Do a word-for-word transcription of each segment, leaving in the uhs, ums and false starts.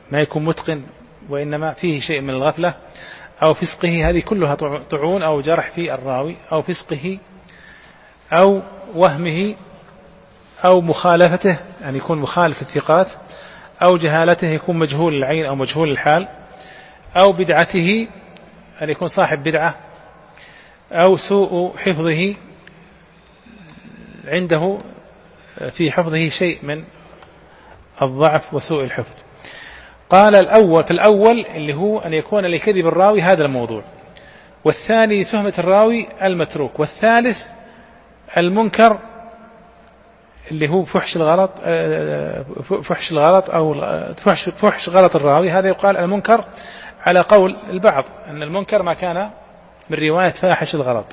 ما يكون متقن وإنما فيه شيء من الغفلة أو فسقه، هذه كلها طعون أو جرح في الراوي، أو فسقه أو وهمه أو مخالفته، أن يكون مخالف الثقات، أو جهالته يكون مجهول العين أو مجهول الحال، أو بدعته أن يكون صاحب بدعة، أو سوء حفظه عنده في حفظه شيء من الضعف وسوء الحفظ. قال الأول في الأول اللي هو أن يكون لكذب الراوي هذا الموضوع، والثاني تهمة الراوي المتروك، والثالث المنكر اللي هو فحش الغلط فحش الغلط أو فحش, فحش غلط الراوي، هذا يقال المنكر على قول البعض أن المنكر ما كان من رواية فاحش الغلط.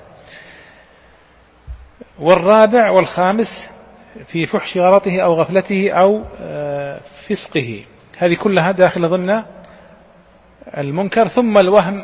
والرابع والخامس في فحش غلطه أو غفلته أو فسقه، هذه كلها داخل ضمن المنكر. ثم الوهم،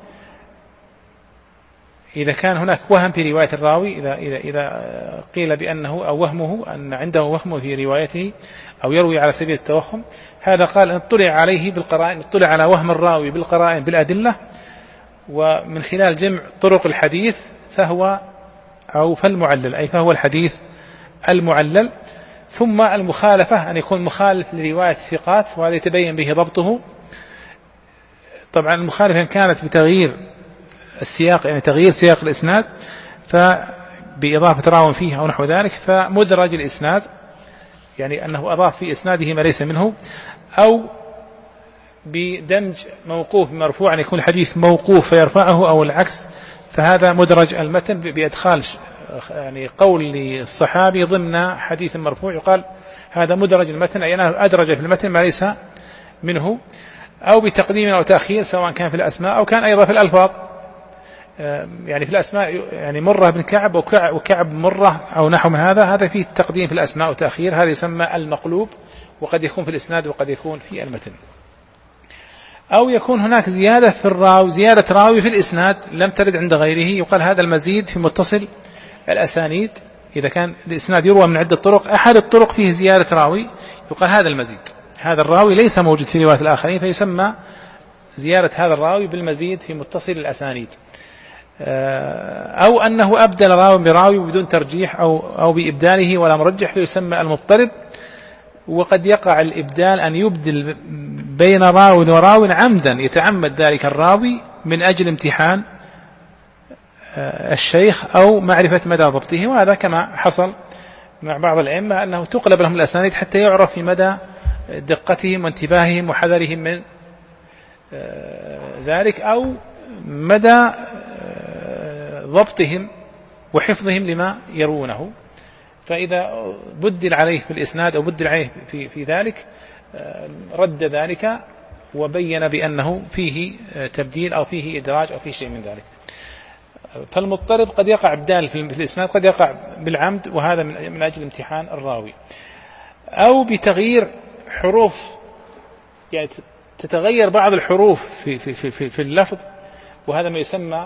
إذا كان هناك وهم في رواية الراوي، إذا, إذا, إذا قيل بأنه أو وهمه أن عنده وهم في روايته أو يروي على سبيل التوهم، هذا قال أن اطلع عليه بالقرائن، اطلع على وهم الراوي بالقرائن بالأدلة ومن خلال جمع طرق الحديث فهو أو فالمعلل، أي فهو الحديث المعلل. ثم المخالفة أن يكون مخالف لرواية الثقات، وهذا يتبين به ضبطه. طبعا المخالفة إن كانت بتغيير السياق، يعني تغيير سياق الإسناد فبإضافة راو فيه أو نحو ذلك، فمدرج الإسناد يعني أنه أضاف في إسناده ما ليس منه، أو بدمج موقوف مرفوع، أن يكون الحديث موقوف فيرفعه أو العكس، فهذا مدرج المتن بإدخال يعني قول للصحابي ضمن حديث مرفوع، يقال هذا مدرج المتن، أي أنه أدرج في المتن ما ليس منه. أو بتقديم أو تأخير سواء كان في الأسماء أو كان أيضا في الألفاظ، يعني في الأسماء يعني مرة بن كعب وكعب مرة أو نحو من هذا، هذا فيه التقديم في الأسماء وتأخير، هذا يسمى المقلوب، وقد يكون في الإسناد وقد يكون في المتن. أو يكون هناك زيادة في الراوي، زيادة راوي في الإسناد لم ترد عند غيره، يقال هذا المزيد في متصل الأسانيد. إذا كان الإسناد يروى من عدة طرق، أحد الطرق فيه زيادة راوي، يقال هذا المزيد، هذا الراوي ليس موجود في رواية الآخرين، فيسمى زيادة هذا الراوي بالمزيد في متصل الأسانيد. أو أنه أبدل راوي براوي بدون ترجيح أو, أو بإبداله ولا مرجح، فيسمى المضطرب. وقد يقع الإبدال أن يبدل بين راوي وراوي عمدا، يتعمد ذلك الراوي من أجل امتحان الشيخ أو معرفة مدى ضبطه، وهذا كما حصل مع بعض الأئمة أنه تقلب لهم الأسانيد حتى يعرف في مدى دقتهم وانتباههم وحذرهم من ذلك، أو مدى ضبطهم وحفظهم لما يروونه. فإذا بدل عليه في الإسناد أو بدل عليه في, في ذلك رد ذلك وبين بأنه فيه تبديل أو فيه إدراج أو فيه شيء من ذلك. فالمضطرب قد يقع بدال في الإسناد، قد يقع بالعمد، وهذا من أجل امتحان الراوي. أو بتغيير حروف، يعني تتغير بعض الحروف في, في, في, في, في اللفظ، وهذا ما يسمى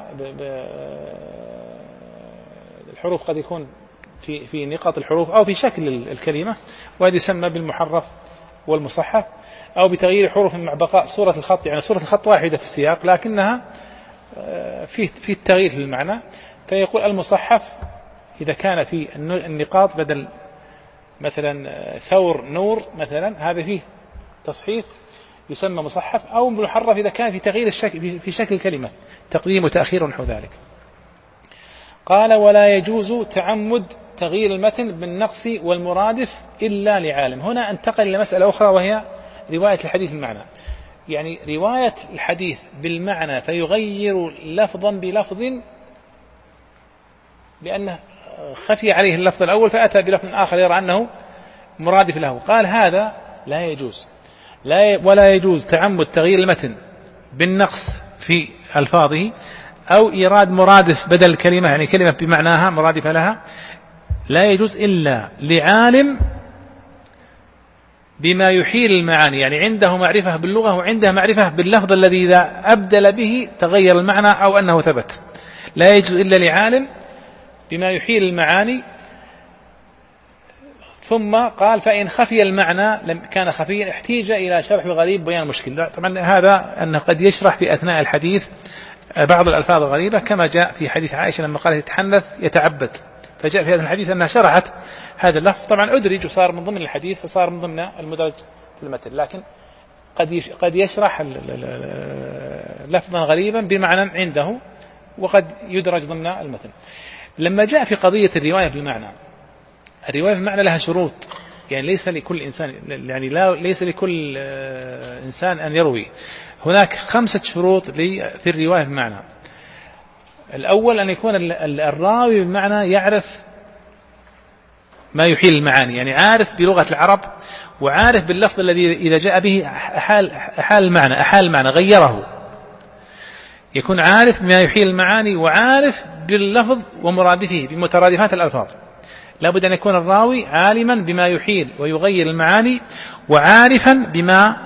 الحروف، قد يكون في, في نقاط الحروف أو في شكل الكلمة، وهذا يسمى بالمحرف والمصحف. أو بتغيير حروف مع بقاء صورة الخط، يعني صورة الخط واحدة في السياق لكنها في في التغيير في المعنى، فيقول المصحف إذا كان في النقاط بدل مثلا ثور نور مثلا، هذا فيه تصحيف يسمى مصحف. أو محرف إذا كان في تغيير الشكل في شكل الكلمة، تقديم وتأخير ونحو ذلك. قال ولا يجوز تعمد تغيير المتن بالنقص والمرادف إلا لعالم. هنا انتقل إلى مسألة أخرى، وهي رواية الحديث بالمعنى، يعني رواية الحديث بالمعنى فيغير لفظا بلفظ لأنه خفي عليه اللفظ الأول فأتى بلفظ آخر يرى أنه مرادف له. قال هذا لا يجوز، لا ولا يجوز تعمد تغيير المتن بالنقص في ألفاظه أو إيراد مرادف بدل الكلمة، يعني كلمة بمعناها مرادفة لها، لا يجوز إلا لعالم بما يحيل المعاني، يعني عنده معرفة باللغة وعنده معرفة باللفظ الذي إذا أبدل به تغير المعنى أو أنه ثبت. لا يجوز إلا لعالم بما يحيل المعاني. ثم قال فإن خفي المعنى لم كان خفيا احتيج إلى شرح الغريب بيان المشكل. طبعا هذا أنه قد يشرح في أثناء الحديث بعض الألفاظ الغريبة كما جاء في حديث عائشة لما قالت يتحنث يتعبد، فجاء في هذا الحديث أنها شرحت هذا اللفظ، طبعا أدرج وصار من ضمن الحديث فصار من ضمن المدرج في المتن، لكن قد قد يشرح لفظا غريبا بمعنى عنده وقد يدرج ضمن المتن. لما جاء في قضية الرواية بالمعنى، الرواية بالمعنى لها شروط، يعني ليس لكل إنسان يعني لا ليس لكل إنسان أن يروي، هناك خمسة شروط في الرواية بالمعنى. الأول أن يكون الراوي بالمعنى يعرف ما يحيل المعاني، يعني عارف بلغة العرب وعارف باللفظ الذي إذا جاء به أحال, أحال المعنى أحال المعنى غيره، يكون عارف ما يحيل المعاني وعارف باللفظ ومرادفه بمترادفات الألفاظ. لابد أن يكون الراوي عالما بما يحيل ويغير المعاني وعارفا بما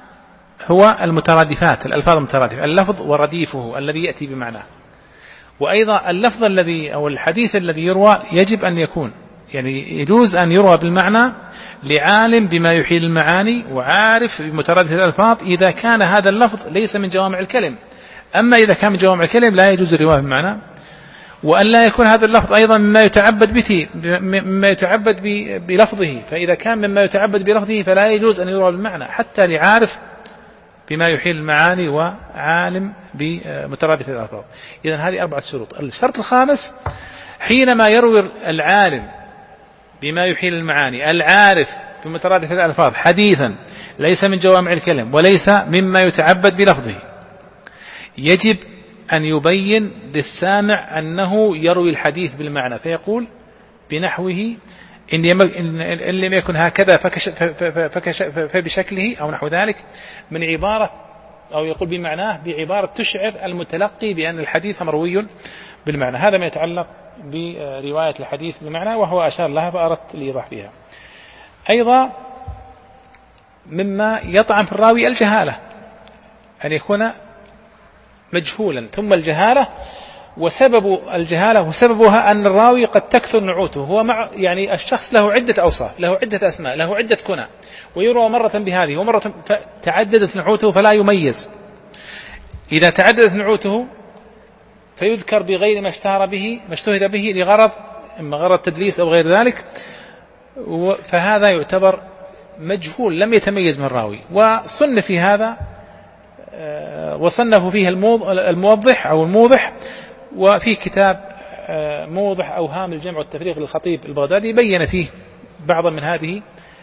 هو المترادفات الألفاظ المترادفة، اللفظ ورديفه الذي يأتي بمعناه. وأيضا اللفظ الذي أو الحديث الذي يروى يجب أن يكون يعني يجوز أن يروى بالمعنى لعالم بما يحيل المعاني وعارف بمترادف الألفاظ إذا كان هذا اللفظ ليس من جوامع الكلم. أما إذا كان من جوامع الكلم لا يجوز الرواية بالمعنى. وأن لا يكون هذا اللفظ أيضا مما يتعبد به مما يتعبد بلفظه، فإذا كان مما يتعبد بلفظه فلا يجوز أن يروى بالمعنى حتى لعارف بما يحيل المعاني وعالم بمترادف الألفاظ. إذن هذه أربعة شروط. الشرط الخامس حينما يروي العالم بما يحيل المعاني العارف بمترادف الألفاظ حديثا ليس من جوامع الكلم وليس مما يتعبد بلفظه، يجب أن يبين للسامع أنه يروي الحديث بالمعنى، فيقول بنحوه إن لم يكن هكذا فبشكله أو نحو ذلك من عبارة، أو يقول بمعناه بعبارة تشعر المتلقي بأن الحديث مروي بالمعنى. هذا ما يتعلق برواية الحديث بالمعنى وهو أشار لها فأردت الإيضاح بها. أيضا مما يطعن في الراوي الجهالة، أن يكون مجهولا. ثم الجهالة وسبب الجهالة وسببها أن الراوي قد تكثر نعوته، هو مع يعني الشخص له عدة أوصاف، له عدة أسماء، له عدة كنى، ويروى مرة بهذه ومرة تعددت نعوته فلا يميز. إذا تعددت نعوته فيذكر بغير ما اشتهر به ما اشتهر به لغرض إما غرض تدليس أو غير ذلك، فهذا يعتبر مجهول لم يتميز من الراوي. وصنف في هذا وصنفوا فيه الموضح أو الموضح، وفي كتاب موضح أوهام الجمع والتفريق للخطيب البغدادي بين فيه بعض من هذه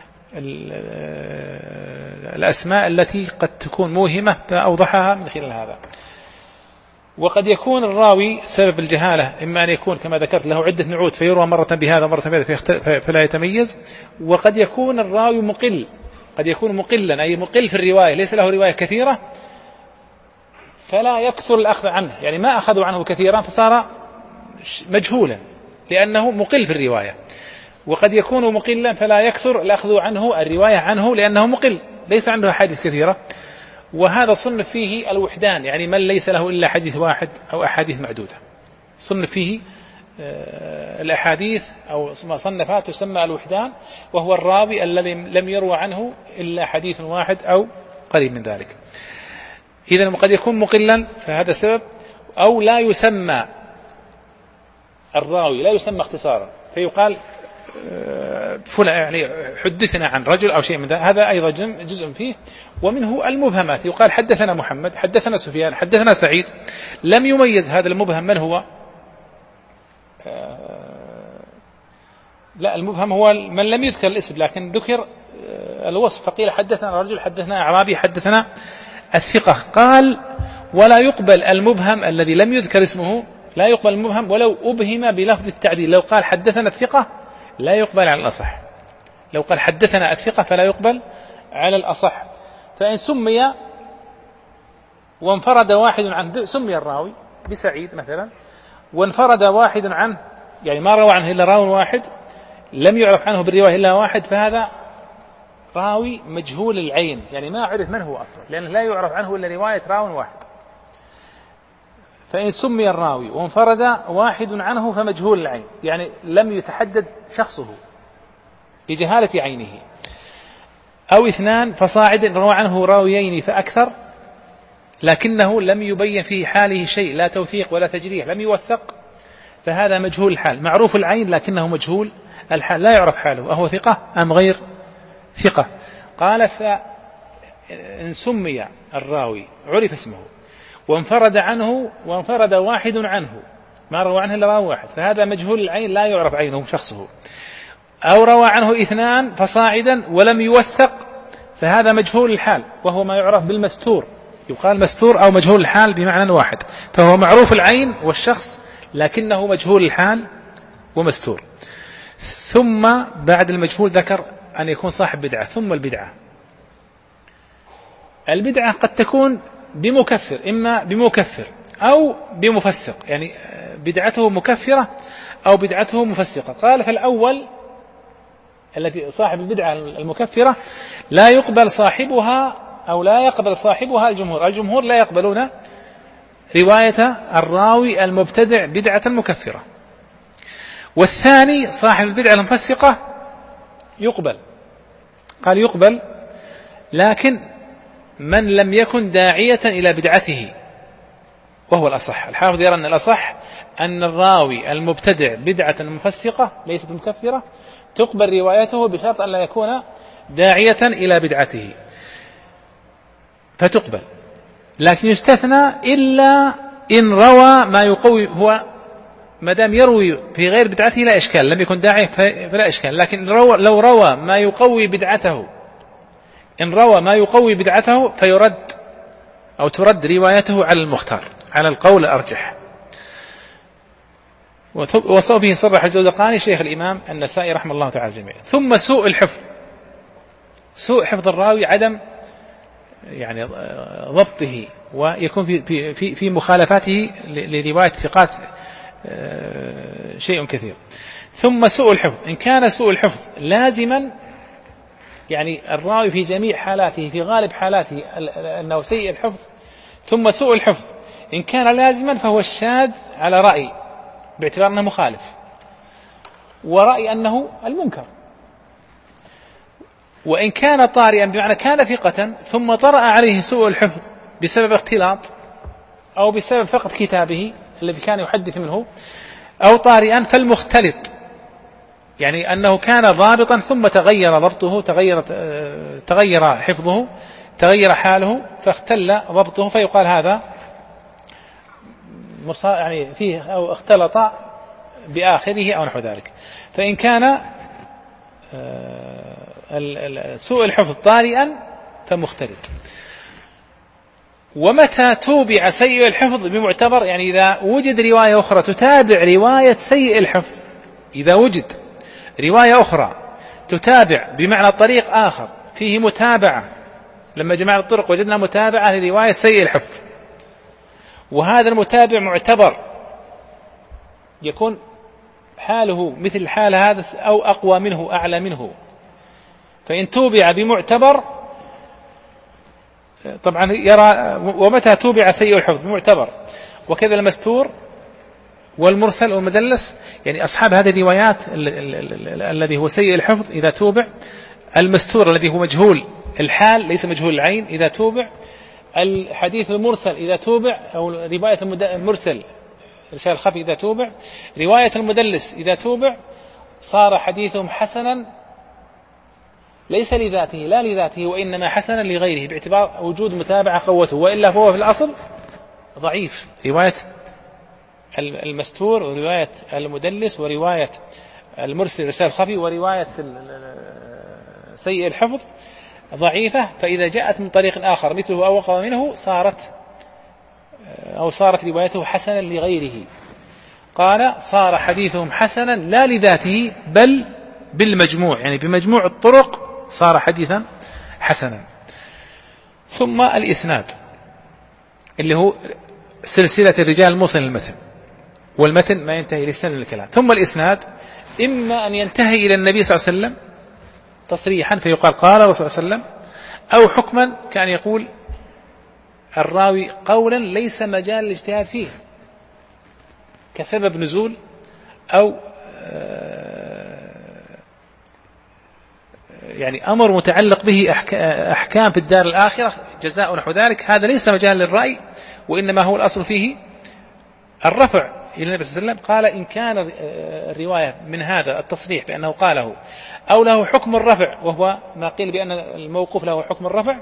الأسماء التي قد تكون موهمة فأوضحها من خلال هذا. وقد يكون الراوي سبب الجهالة إما أن يكون كما ذكرت له عدة نعوت فيروى مرة بهذا مرة بهذا فلا يتميز، وقد يكون الراوي مقل، قد يكون مقلا أي مقل في الرواية، ليس له رواية كثيرة فلا يكثر الأخذ عنه، يعني ما أخذوا عنه كثيرا فصار مجهولا لأنه مقل في الرواية. وقد يكون مقلا فلا يكثر الأخذ عنه الرواية عنه لأنه مقل ليس عنده أحاديث كثيرة. وهذا صنف فيه الوحدان، يعني من ليس له إلا حديث واحد أو أحاديث معدودة، صنف فيه الأحاديث أو صنفات تسمى الوحدان، وهو الراوي الذي لم يروى عنه إلا حديث واحد أو قريب من ذلك. إذن قد يكون مقلا فهذا سبب، أو لا يسمى الراوي لا يسمى اختصارا فيقال فلان يعني حدثنا عن رجل أو شيء من ذلك، هذا أيضا جزء فيه. ومنه المبهمات، يقال حدثنا محمد، حدثنا سفيان، حدثنا سعيد، لم يميز هذا المبهم من هو. لا، المبهم هو من لم يذكر الاسم لكن ذكر الوصف، فقيل حدثنا رجل، حدثنا أعرابي، حدثنا الثقة. قال ولا يقبل المبهم الذي لم يذكر اسمه، لا يقبل المبهم ولو أبهم بلفظ التعديل. لو قال حدثنا الثقة لا يقبل على الأصح، لو قال حدثنا الثقة فلا يقبل على الأصح. فإن سمي وانفرد واحد عنه، سمي الراوي بسعيد مثلا وانفرد واحد عنه، يعني ما روى عنه إلا راوي واحد، لم يعرف عنه بالرواية إلا واحد، فهذا راوي مجهول العين، يعني ما عرف من هو أصلا لأنه لا يعرف عنه إلا رواية راوي واحد. فإن سمي الراوي وانفرد واحد عنه فمجهول العين، يعني لم يتحدد شخصه، بجهالة عينه، أو اثنان فصاعدا روى عنه راويين فأكثر لكنه لم يبين في حاله شيء، لا توثيق ولا تجريح، لم يوثق، فهذا مجهول الحال، معروف العين لكنه مجهول الحال، لا يعرف حاله أهو ثقة أم غير ثقة. قال فإن سمي الراوي عرف اسمه وانفرد عنه وانفرد واحد عنه، ما روى عنه إلا راوي واحد، فهذا مجهول العين لا يعرف عينه شخصه. أو روى عنه اثنان فصاعدا ولم يوثق، فهذا مجهول الحال وهو ما يعرف بالمستور، يقال مستور أو مجهول الحال بمعنى واحد، فهو معروف العين والشخص لكنه مجهول الحال ومستور. ثم بعد المجهول ذكر أن يكون صاحب بدعة. ثم البدعة، البدعة قد تكون بمكفر، إما بمكفر أو بمفسق، يعني بدعته مكفرة أو بدعته مفسقة. قال فالأول التي صاحب البدعة المكفرة لا يقبل صاحبها أو لا يقبل صاحبها الجمهور، الجمهور لا يقبلون رواية الراوي المبتدع بدعة مكفرة. والثاني صاحب البدعة المفسقة يقبل، قال يقبل لكن من لم يكن داعية إلى بدعته، وهو الأصح. الحافظ يرى أن الأصح أن الراوي المبتدع بدعة مفسقة ليست مكفرة تقبل روايته بشرط أن لا يكون داعية إلى بدعته فتقبل، لكن يستثنى إلا إن روى ما يقوي، هو ما دام يروي في غير بدعته لا إشكال، لم يكن داعي فلا إشكال، لكن لو روى ما يقوي بدعته، إن روى ما يقوي بدعته فيرد أو ترد روايته على المختار، على القول الأرجح. وصوبه صرح الجوزقاني شيخ الإمام النسائي رحمه الله تعالى الجميع. ثم سوء الحفظ، سوء حفظ الراوي عدم يعني ضبطه، ويكون في في في مخالفاته لرواية ثقات شيء كثير. ثم سوء الحفظ، إن كان سوء الحفظ لازما، يعني الراوي في جميع حالاته في غالب حالاته أنه سيء الحفظ، ثم سوء الحفظ إن كان لازما فهو الشاذ على رأي باعتبار أنه مخالف، ورأي أنه المنكر. وإن كان طارئا بمعنى كان ثقة ثم طرأ عليه سوء الحفظ بسبب اختلاط أو بسبب فقد كتابه الذي كان يحدث منه، أو طارئا فالمختلط، يعني أنه كان ضابطا ثم تغير ضبطه، تغير تغير حفظه، تغير حاله فاختل ضبطه، فيقال هذا يعني فيه أو اختلط بآخره أو نحو ذلك. فإن كان سوء الحفظ طارئا فمختلط. ومتى توبع سيء الحفظ بمعتبر، يعني إذا وجد رواية أخرى تتابع رواية سيء الحفظ، إذا وجد رواية أخرى تتابع بمعنى طريق آخر فيه متابعة، لما جمعنا الطرق وجدنا متابعة لرواية سيء الحفظ، وهذا المتابع معتبر يكون حاله مثل حال هذا أو أقوى منه أعلى منه، فإن توبع بمعتبر طبعا يرى. ومتى توبع سيء الحفظ بمعتبر، وكذا المستور والمرسل والمدلس، يعني أصحاب هذه الروايات الذي هو سيء الحفظ إذا توبع، المستور الذي هو مجهول الحال ليس مجهول العين إذا توبع، الحديث المرسل إذا توبع، أو رواية المرسل رسالة الخفي إذا توبع، رواية المدلس إذا توبع، صار حديثهم حسنا ليس لذاته لا لذاته وإنما حسنا لغيره باعتبار وجود متابعة قوته، وإلا فهو في الأصل ضعيف. رواية المستور ورواية المدلس ورواية المرسل رسالة الخفي ورواية سيء الحفظ ضعيفة، فإذا جاءت من طريق آخر مثله أو أقوى منه صارت أو صارت روايته حسنا لغيره. قال صار حديثهم حسنا لا لذاته بل بالمجموع، يعني بمجموع الطرق صار حديثا حسنا. ثم الإسناد اللي هو سلسلة الرجال الموصل للمتن، والمتن ما ينتهي لسنة الكلام. ثم الإسناد إما أن ينتهي إلى النبي صلى الله عليه وسلم تصريحا فيقال قال الرسول صلى الله عليه وسلم، أو حكما كان يقول الراوي قولا ليس مجال الاجتهاد فيه كسبب نزول أو يعني أمر متعلق به أحكام في الدار الآخرة جزاء نحو ذلك، هذا ليس مجال للرأي، وإنما هو الأصل فيه الرفع إلى النبي صلى الله عليه وسلم. قال إن كان الرواية من هذا التصريح بأنه قاله أو له حكم الرفع، وهو ما قيل بأن الموقوف له حكم الرفع،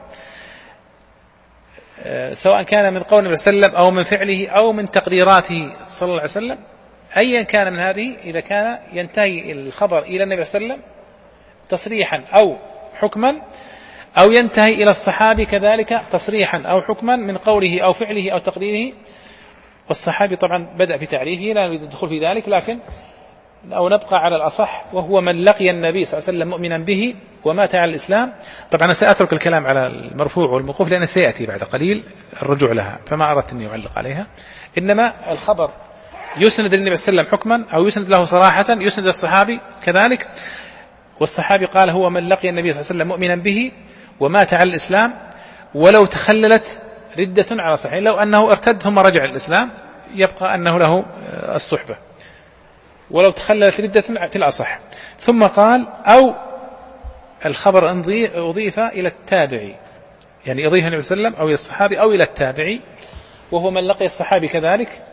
سواء كان من قول النبي صلى الله عليه وسلم أو من فعله أو من تقريراته صلى الله عليه وسلم، أيا كان من هذه، إذا كان ينتهي الخبر إلى النبي صلى الله عليه وسلم تصريحا أو حكما، أو ينتهي إلى الصحابي كذلك تصريحا أو حكما من قوله أو فعله أو تقريره. والصحابي طبعا بدأ في تعريفه، لا نريد الدخول في ذلك، لكن أو نبقى على الأصح، وهو من لقي النبي صلى الله عليه وسلم مؤمنا به ومات على الإسلام. طبعا أنا سأترك الكلام على المرفوع والموقوف لأنه سيأتي بعد قليل الرجوع لها، فما أردت أن يعلق عليها. إنما الخبر يسند للنبي صلى الله عليه وسلم حكما أو يسند له صراحة، يسند للصحابي كذلك. والصحابي قال هو من لقي النبي صلى الله عليه وسلم مؤمنا به ومات على الإسلام ولو تخللت ردة على صحيح، لو أنه ارتد ثم رجع الإسلام يبقى أنه له الصحبة، ولو تخللت ردة في الأصح. ثم قال أو الخبر أضيف إلى التابعي، يعني أضيف النبي صلى الله عليه وسلم أو إلى الصحابي أو إلى التابعي، وهو من لقي الصحابي كذلك.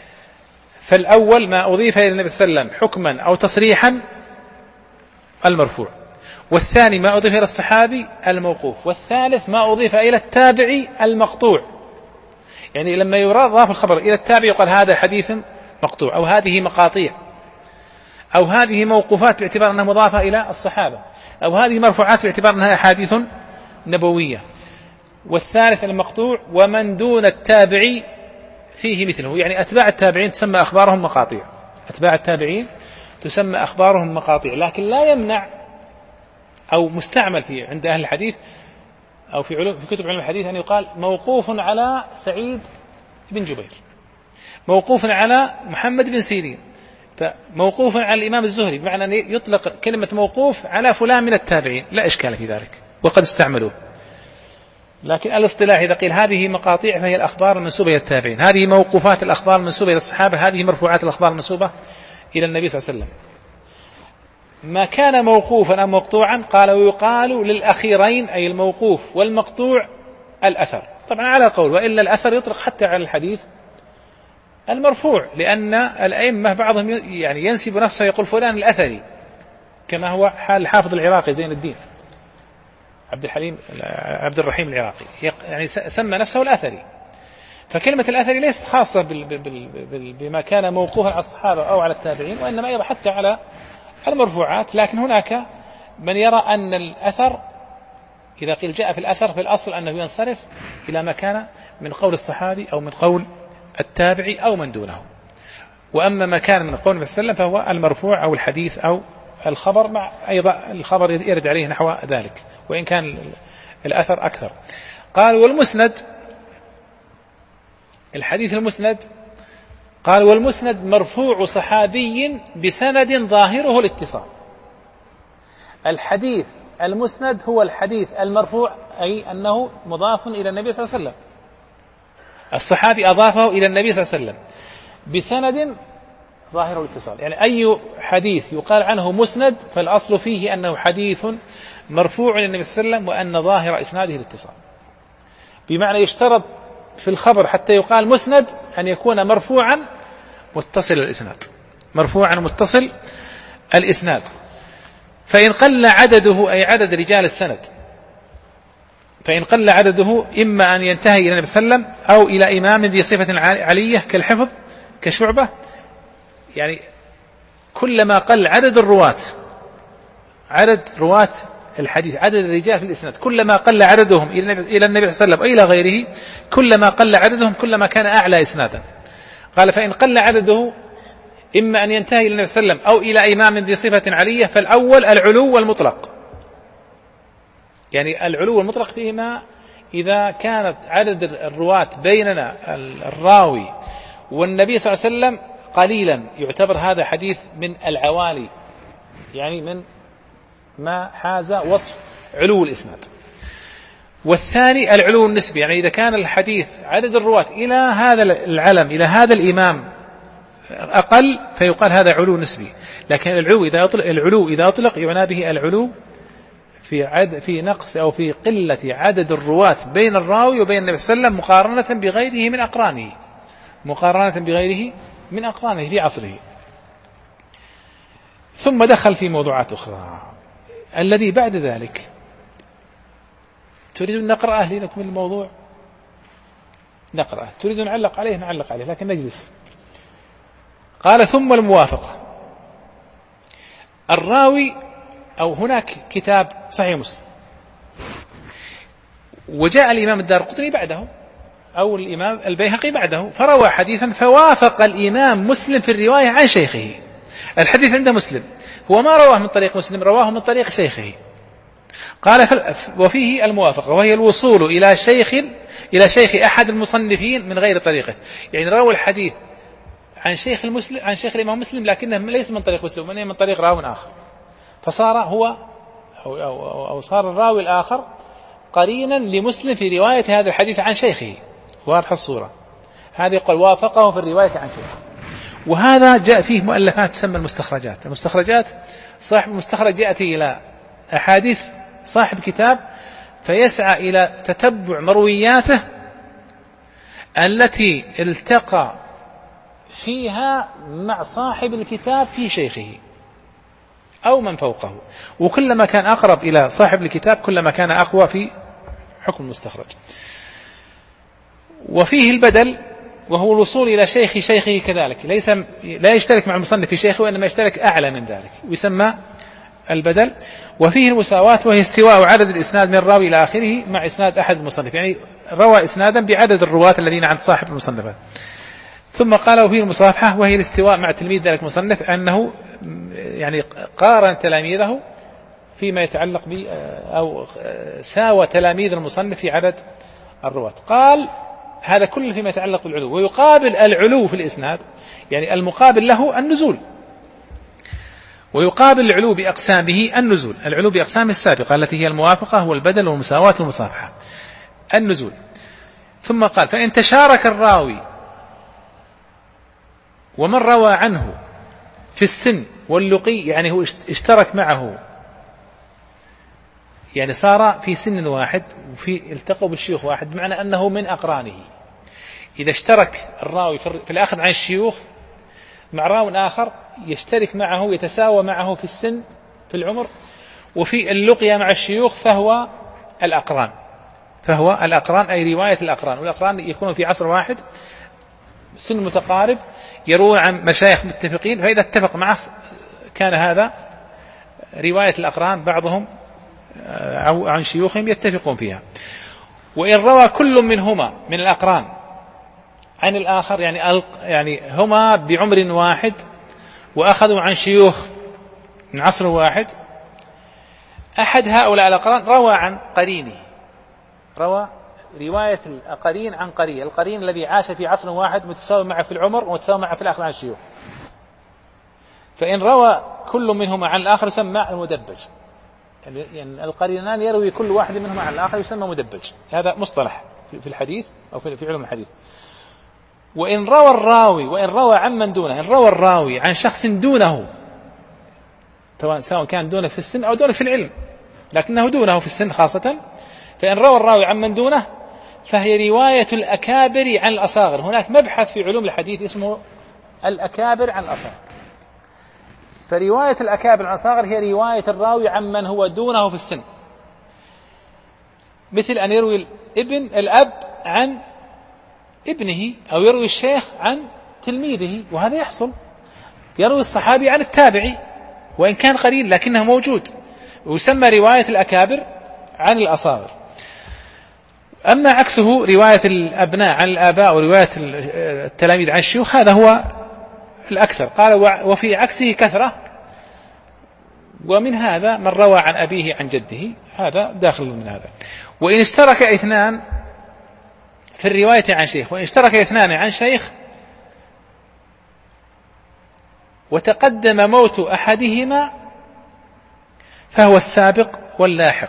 فالأول ما أضيف إلى النبي صلى الله عليه وسلم حكما أو تصريحا المرفوع، والثاني ما أضيف إلى الصحابي الموقوف، والثالث ما أضيف إلى التابعي المقطوع. يعني لما يضاف الخبر إلى التابعي يقال هذا حديث مقطوع، أو هذه مقاطيع، أو هذه موقوفات باعتبار أنها مضافة إلى الصحابة، أو هذه مرفوعات باعتبار أنها أحاديث نبوية. والثالث المقطوع ومن دون التابعي فيه مثله، يعني أتباع التابعين تسمى أخبارهم مقاطيع، أتباع التابعين تسمى أخبارهم مقاطيع، لكن لا يمنع أو مستعمل في عند أهل الحديث أو في علوم في كتب علم الحديث أن يقال موقوف على سعيد بن جبير، موقوف على محمد بن سيرين، فموقوف على الإمام الزهري، بمعنى أن يطلق كلمة موقوف على فلان من التابعين، لا إشكال في ذلك وقد استعملوه. لكن الاصطلاح إذا قيل هذه مقاطيع فهي الأخبار المنسوبة إلى التابعين، هذه موقوفات الأخبار المنسوبة إلى الصحابة، هذه مرفوعات الأخبار المنسوبة إلى النبي صلى الله عليه وسلم. ما كان موقوفا أو مقطوعا قال ويقال للأخيرين أي الموقوف والمقطوع الأثر، طبعا على قول، وإلا الأثر يطلق حتى على الحديث المرفوع، لأن الأئمة بعضهم يعني ينسب نفسه يقول فلان الأثري، كما هو حال الحافظ العراقي زين الدين عبد الحليم عبد الرحيم العراقي، يعني سمى نفسه الأثري. فكلمة الأثري ليست خاصة بما كان موقوفا على الصحابة أو على التابعين، وإنما أيضا حتى على المرفوعات. لكن هناك من يرى أن الأثر إذا قيل جاء في الأثر في الأصل أنه ينصرف إلى ما كان من قول الصحابي أو من قول التابعي أو من دونه، وأما ما كان من قول النبي صلى الله عليه وسلم فهو المرفوع أو الحديث أو الخبر، مع أيضا الخبر يرد عليه نحو ذلك، وإن كان الأثر أكثر. قال والمسند، الحديث المسند، قال والمسند مرفوع صحابي بسند ظاهره الاتصال. الحديث المسند هو الحديث المرفوع، أي أنه مضاف إلى النبي صلى الله عليه وسلم، الصحابي أضافه إلى النبي صلى الله عليه وسلم بسند ظاهره الاتصال. يعني أي حديث يقال عنه مسند فالأصل فيه أنه حديث مرفوع إلى النبي صلى الله عليه وسلم وأن ظاهر إسناده الاتصال، بمعنى يشترط في الخبر حتى يقال مسند أن يكون مرفوعا متصل الإسناد، مرفوعا متصل الإسناد. فإن قل عدده أي عدد رجال السند، فإن قل عدده إما أن ينتهي إلى النبي صلى الله عليه وسلم أو إلى إمام ذي صفة علية كالحفظ كشعبة، يعني كلما قل عدد الرواة، عدد رواة الحديث، عدد الرجال في الإسناد، كلما قل عددهم إلى النبي صلى الله عليه وسلم أو إلى غيره، كلما قل عددهم كلما كان أعلى إسنادا. قال فإن قل عدده إما أن ينتهي إلى النبي صلى الله عليه وسلم أو إلى إمام ذي صفة علية، فالأول العلو والمطلق، يعني العلو والمطلق فيما إذا كانت عدد الرواة بيننا الراوي والنبي صلى الله عليه وسلم قليلا يعتبر هذا حديث من العوالي، يعني من ما حاز وصف علو الإسناد. والثاني العلو النسبي، يعني إذا كان الحديث عدد الرواة إلى هذا العلم إلى هذا الإمام أقل فيقال هذا علو نسبي. لكن العلو إذا أطلق, العلو إذا أطلق يعنى به العلو في عد في نقص أو في قلة عدد الرواة بين الراوي وبين النبي صلى الله عليه وسلم مقارنة بغيره من أقرانه مقارنة بغيره من أقرانه في عصره. ثم دخل في موضوعات أخرى الذي بعد ذلك. تريدون نقرأه لنكمل الموضوع؟ نقرأه. تريدون نعلق عليه؟ نعلق عليه، لكن نجلس. قال ثم الموافقة. الراوي أو هناك كتاب صحيح مسلم، وجاء الإمام الدارقطني بعده أو الإمام البيهقي بعده فروى حديثا فوافق الإمام مسلم في الرواية عن شيخه. الحديث عند مسلم هو ما رواه من طريق مسلم، رواه من طريق شيخه. قال وفيه الموافقة، وهي الوصول إلى شيخ إلى شيخ أحد المصنفين من غير طريقه. يعني روى الحديث عن شيخ المسلم عن شيخ الإمام مسلم لكنه ليس من طريق مسلم، من من طريق راوي آخر، فصار هو أو, أو, أو صار الراوي الآخر قرينا لمسلم في رواية هذا الحديث عن شيخه. واضح الصورة. هذا يقول وافقه في الرواية عن شيخه. وهذا جاء فيه مؤلفات تسمى المستخرجات. المستخرجات صاحب المستخرج يأتي إلى أحاديث صاحب كتاب فيسعى إلى تتبع مروياته التي التقى فيها مع صاحب الكتاب في شيخه أو من فوقه، وكلما كان أقرب إلى صاحب الكتاب كلما كان أقوى في حكم المستخرج. وفيه البدل، وهو الوصول إلى شيخ شيخه كذلك، ليس لا يشترك مع المصنف في شيخه وإنما يشترك أعلى من ذلك، ويسمى البدل. وفيه المساواة، وهي استواء عدد الإسناد من الراوي إلى آخره مع إسناد أحد المصنف، يعني روى إسنادا بعدد الرواة الذين عند صاحب المصنفات. ثم قال وفيه المصافحة، وهي الاستواء مع تلميذ ذلك المصنف، أنه يعني قارن تلاميذه فيما يتعلق ب أو ساوى تلاميذ المصنف في عدد الرواة. قال هذا كله فيما يتعلق بالعلو. ويقابل العلو في الإسناد، يعني المقابل له النزول، ويقابل العلو بأقسامه النزول، العلو بأقسامه السابقة التي هي الموافقة والبدل والمساواة والمصافحة، النزول. ثم قال فإن تشارك الراوي ومن روى عنه في السن واللقي، يعني هو اشترك معه، يعني صار في سن واحد وفي التقوا بالشيوخ واحد، بمعنى أنه من أقرانه. إذا اشترك الراوي في الأخذ عن الشيوخ مع راو آخر يشترك معه يتساوى معه في السن في العمر، وفي اللقيا مع الشيوخ فهو الأقران فهو الأقران أي رواية الأقران. والأقران يكون في عصر واحد سن متقارب يروون عن مشايخ متفقين، فإذا اتفق معه كان هذا رواية الأقران، بعضهم أو عن شيوخهم يتفقون فيها. وإن روى كل منهما من الأقران عن الآخر، يعني يعني هما بعمر واحد وأخذوا عن شيوخ من عصر واحد، أحد هؤلاء الأقران روى عن قرينه، روى رواية القرين عن قرين، القرين الذي عاش في عصر واحد متساوي معه في العمر ومتساوي معه في الأخذ عن الشيوخ. فإن روى كل منهما عن الآخر يسمى المدبج، يعني القرينان يروي كل واحد منهما عن الآخر يسمى مدبج. هذا مصطلح في الحديث أو في علم الحديث. وإن روى الراوي وإن روى عن من دونه، إن روى الراوي عن شخص دونه، سواء كان دونه في السن أو دونه في العلم، لكنه دونه في السن خاصة، فإن روى الراوي عن من دونه فهي رواية الأكابر عن الأصاغر. هناك مبحث في علوم الحديث اسمه الأكابر عن الأصاغر. فرواية الأكابر عن الأصاغر هي رواية الراوي عن من هو دونه في السن، مثل أن يروي الابن الأب عن ابنه، أو يروي الشيخ عن تلميذه، وهذا يحصل. يروي الصحابي عن التابعي وإن كان قليل لكنه موجود، ويسمى رواية الأكابر عن الأصاغر. أما عكسه رواية الأبناء عن الآباء ورواية التلاميذ عن الشيوخ هذا هو الأكثر. قال وفي عكسه كثرة، ومن هذا من روى عن أبيه عن جده، هذا داخل من هذا. وإن اشترك اثنان في الرواية عن شيخ، وإن اشترك اثنان عن شيخ وتقدم موت أحدهما فهو السابق واللاحق.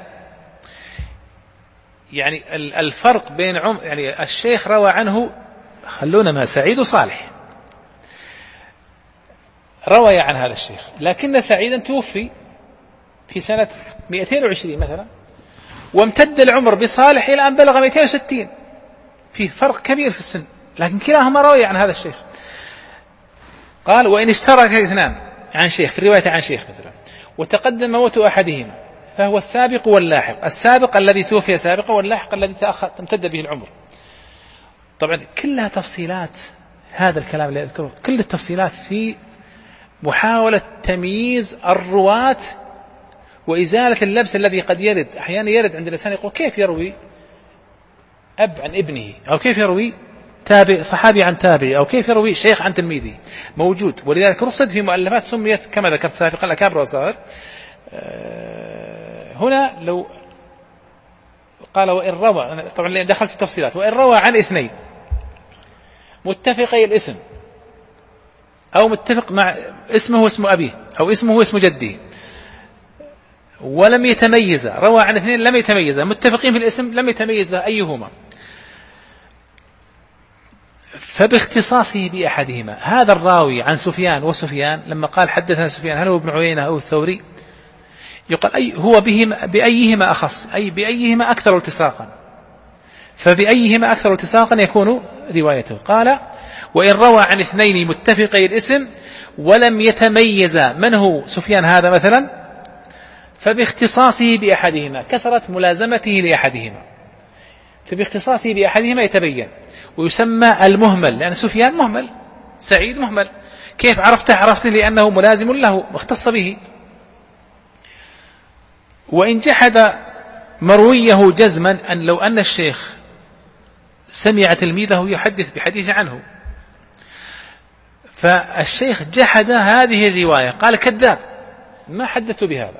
يعني الفرق بين عم يعني الشيخ روى عنه، خلونا ما سعيد وصالح روى عن هذا الشيخ، لكن سعيدا توفي في سنة مئتين وعشرين مثلا، وامتد العمر بصالح إلى أن بلغ مئتين وستين، في فرق كبير في السن، لكن كلاهما روي عن هذا الشيخ. قال وإن اشترك اثنان عن شيخ في الرواية عن شيخ مثلا وتقدم موت أحدهما فهو السابق واللاحق، السابق الذي توفي سابقا، واللاحق الذي تأخر امتد به العمر. طبعا كلها تفصيلات، هذا الكلام اللي أذكره كل التفصيلات في محاولة تمييز الرواة وإزالة اللبس الذي قد يرد. أحيانا يرد عند الإنسان يقول كيف يروي أب عن ابنه، أو كيف يروي تابع صحابي عن تابعي، أو كيف يروي شيخ عن تلميذه، موجود. ولذلك رصد في مؤلفات سميت كما ذكرت سابقا الأكابر والصغائر. هنا لو قال وإن روى، طبعا دخلت في التفصيلات، وإن روى عن اثنين متفقي الاسم أو متفق مع اسمه واسم أبيه أو اسمه واسم جده ولم يتميز، روى عن اثنين لم يتميز، متفقين في الاسم لم يتميز له أيهما، فباختصاصه بأحدهما. هذا الراوي عن سفيان وسفيان لما قال حدثنا سفيان هل هو ابن عيينة أو الثوري، يقال أي هو بهما بأيهما أخص، أي بأيهما أكثر التصاقا، فبأيهما أكثر التصاقا يكون روايته. قال وإن روى عن اثنين متفقي الاسم ولم يتميز من هو سفيان هذا مثلا فباختصاصه بأحدهما، كثرة ملازمته لأحدهما، فباختصاصه بأحدهما يتبين ويسمى المهمل، لأن سفيان مهمل، سعيد مهمل. كيف عرفته؟ عرفته لأنه ملازم له واختص به. وإن جحد مرويه جزما، أن لو أن الشيخ سمع تلميذه يحدث بحديث عنه فالشيخ جحد هذه الرواية قال كذاب ما حدثت بهذا،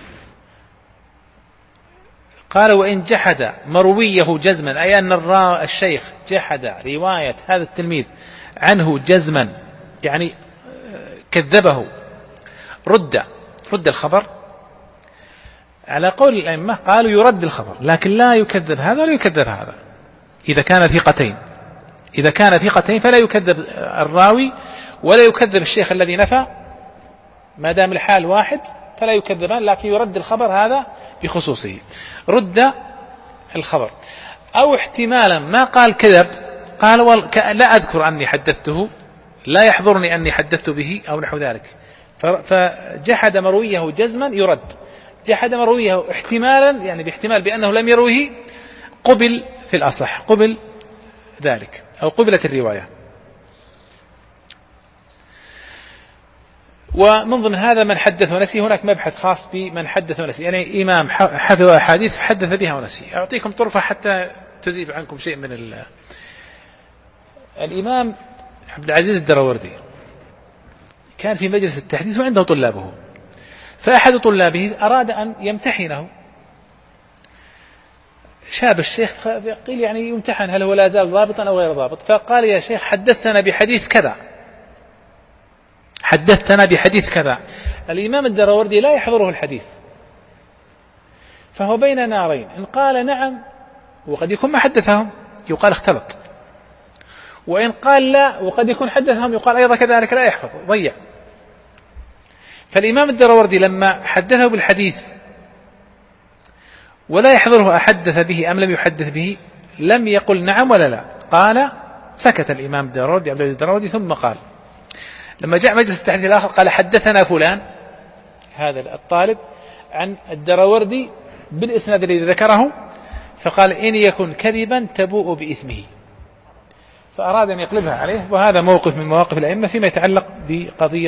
قال وإن جحد مرويه جزما، أي أن الشيخ جحد رواية هذا التلميذ عنه جزما يعني كذبه، رد رد الخبر. على قول الأئمة قالوا يرد الخبر، لكن لا يكذب هذا ولا يكذب هذا. إذا كان ثقتين إذا كان ثقتين فلا يكذب الراوي ولا يكذب الشيخ الذي نفى، ما دام الحال واحد فلا يكذبان، لكن يرد الخبر هذا بخصوصه، رد الخبر. أو احتمالا ما قال كذب، قال لا أذكر أني حدثته، لا يحضرني أني حدثت به أو نحو ذلك، فجحد مرويه جزما يرد، جحد مرويه احتمالا يعني باحتمال بأنه لم يروه قبل في الأصح، قبل ذلك أو قبلت الرواية. ومن ضمن هذا من حدث ونسي، هناك مبحث خاص بمن حدث ونسي، يعني إمام حفظ أحاديث حدث بها ونسي. أعطيكم طرفة حتى تزيل عنكم شيء من ال... الإمام عبد العزيز الدراوردي كان في مجلس التحديث وعنده طلابه، فأحد طلابه أراد أن يمتحنه، شاب الشيخ قيل يعني يمتحن هل هو لا زال ضابطا أو غير ضابط، فقال يا شيخ حدثنا بحديث كذا، حدثنا بحديث كذا. الإمام الدراوردي لا يحضره الحديث، فهو بين نارين، إن قال نعم وقد يكون ما حدثهم يقال اختلط، وإن قال لا وقد يكون حدثهم يقال أيضا كذلك لا يحفظ، ضيع. فالإمام الدراوردي لما حدثه بالحديث ولا يحضره أحدث به أم لم يحدث به، لم يقل نعم ولا لا، قال سكت الإمام الدراوردي عبد العزيز الدراوردي، ثم قال لما جاء مجلس التحديث الآخر قال حدثنا فلان هذا الطالب عن الدراوردي بالإسناد الذي ذكره، فقال إن يكن كذبا تبوء بإثمه، فأراد أن يقلبها عليه. وهذا موقف من مواقف الأئمة فيما يتعلق بقضية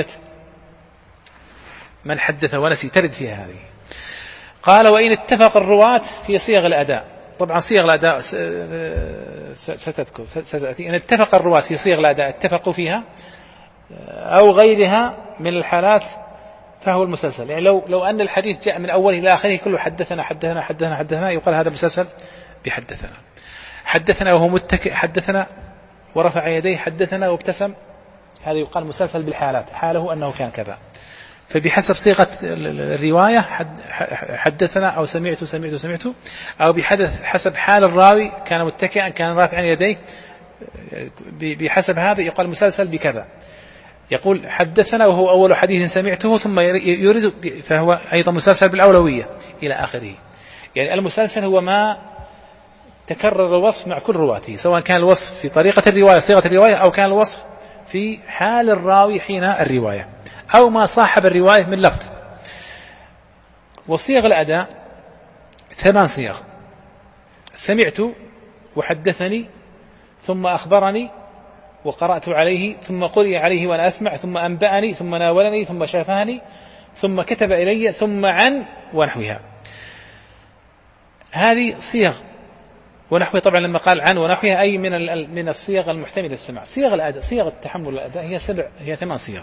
من حدث ونسي، ترد فيها هذه. قال وإن اتفق الرواة في صيغ الأداء، طبعا صيغ الأداء ستذكر ستأتي، إن اتفق الرواة في صيغ الأداء اتفقوا فيها أو غيرها من الحالات فهو المسلسل. يعني لو لو أن الحديث جاء من أوله إلى آخره كله حدثنا حدثنا حدثنا حدثنا، يقال هذا مسلسل بحدثنا. حدثنا وهو متكئ، حدثنا ورفع يديه، حدثنا وابتسم، هذا يقال مسلسل بالحالات، حاله أنه كان كذا. فبحسب صيغة الرواية حدثنا أو سمعت سمعت سمعت، أو بحدث حسب حال الراوي، كان متكئا كان رافعا يديه، بحسب هذا يقال مسلسل بكذا. يقول حدثنا وهو أول حديث سمعته ثم يريد، فهو أيضا مسلسل بالأولوية إلى آخره. يعني المسلسل هو ما تكرر الوصف مع كل رواته، سواء كان الوصف في طريقة الرواية صيغة الرواية أو كان الوصف في حال الراوي حين الرواية أو ما صاحب الرواية من لفظ. وصيغ الأداء ثمان صيغ: سمعت وحدثني ثم أخبرني وقرأت عليه ثم قرئ عليه وأنا أسمع ثم أنبأني ثم ناولني ثم شافهني ثم كتب إلي ثم عن ونحوها. هذه صيغ ونحوها. طبعا لما قال عن ونحوها أي من من الصيغ المحتملة للسماع. صيغ الأداء صيغ التحمل الأداء هي سبع هي ثمان صيغ،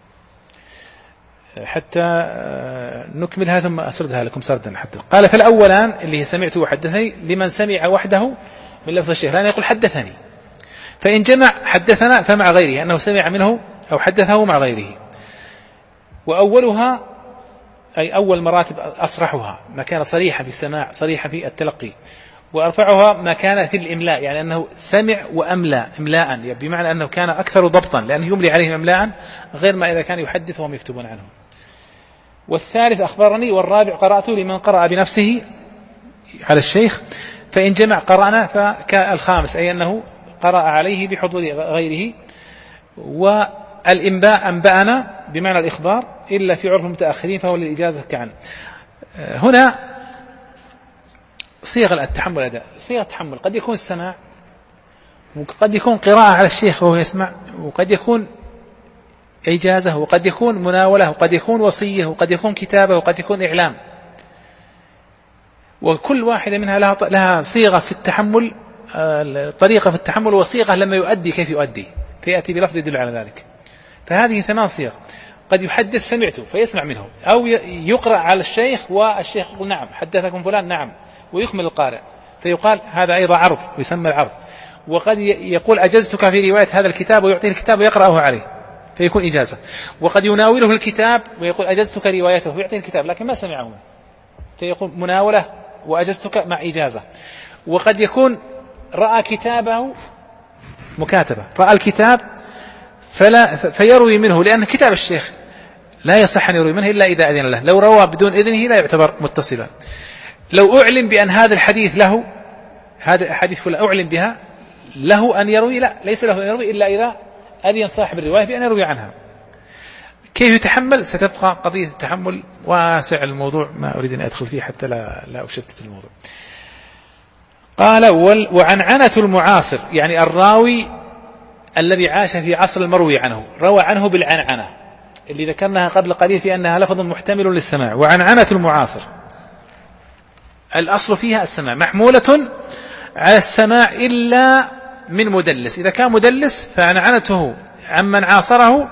حتى نكملها ثم أسردها لكم سردا. حتى قال فالأولان اللي هي سمعت وحدثني لمن سمع وحده من لفظ الشيخ، لأن يقول حدثني، فإن جمع حدثنا فمع غيره أنه سمع منه أو حدثه مع غيره. وأولها أي أول مراتب أصرحها ما كان صريحا في السماع صريحا في التلقي، وأرفعها ما كان في الإملاء يعني أنه سمع وأملا إملاء، يعني بمعنى أنه كان أكثر ضبطا لأنه يملي عليهم إملاء غير ما إذا كان يحدث وهم يكتبون عنه. والثالث أخبرني. والرابع قرأت لمن قرأ بنفسه على الشيخ، فإن جمع قرأنا فكالخامس أي أنه قرأ عليه بحضور غيره. والإنباء أنبأنا بمعنى الإخبار إلا في عرف المتأخرين فهو للإجازة كعن. هنا صيغ التحمل الأداء. صيغ التحمل قد يكون السماع، وقد يكون قراءة على الشيخ وهو يسمع، وقد يكون إجازة، وقد يكون مناولة، وقد يكون وصية، وقد يكون كتابة، وقد يكون إعلام. وكل واحدة منها لها لها صيغة في التحمل، طريقة في التحمل، وصيغة لما يؤدي كيف يؤدي، فيأتي بلفظ يدل على ذلك. فهذه ثمان صيغ. قد يحدث سمعته فيسمع منه، أو يقرأ على الشيخ والشيخ يقول نعم حدثكم فلان نعم ويكمل القارئ فيقال هذا أيضا عرض ويسمى العرض. وقد يقول أجزتك في رواية هذا الكتاب ويعطيه الكتاب ويقرأه عليه فيكون إجازة. وقد يناوله الكتاب ويقول أجزتك روايته ويعطيه الكتاب لكن ما سمعه فيقول مناولة وأجزتك مع إجازة. وقد يكون رأى كتابه مكاتبة، رأى الكتاب فلا فيروي منه لأن كتاب الشيخ لا يصح أن يروي منه إلا إذا أذن له. لو روى بدون إذنه لا يعتبر متصلا. لو أعلم بأن هذا الحديث له، هذا الحديث فلا أعلم بها له أن يروي، لا ليس له أن يروي إلا إذا أذن صاحب الرواية بأن يروي عنها. كيف يتحمل؟ ستبقى قضية التحمل واسع الموضوع، ما أريد أن أدخل فيه حتى لا, لا أشتت الموضوع. قال وعنعنة المعاصر يعني الراوي الذي عاش في عصر المروي عنه، روى عنه بالعنعنة اللي ذكرناها قبل قليل في أنها لفظ محتمل للسماع. وعنعنة المعاصر الأصل فيها السماع، محمولة على السماع إلا من مدلس. إذا كان مدلس فعنعنته عمن عاصره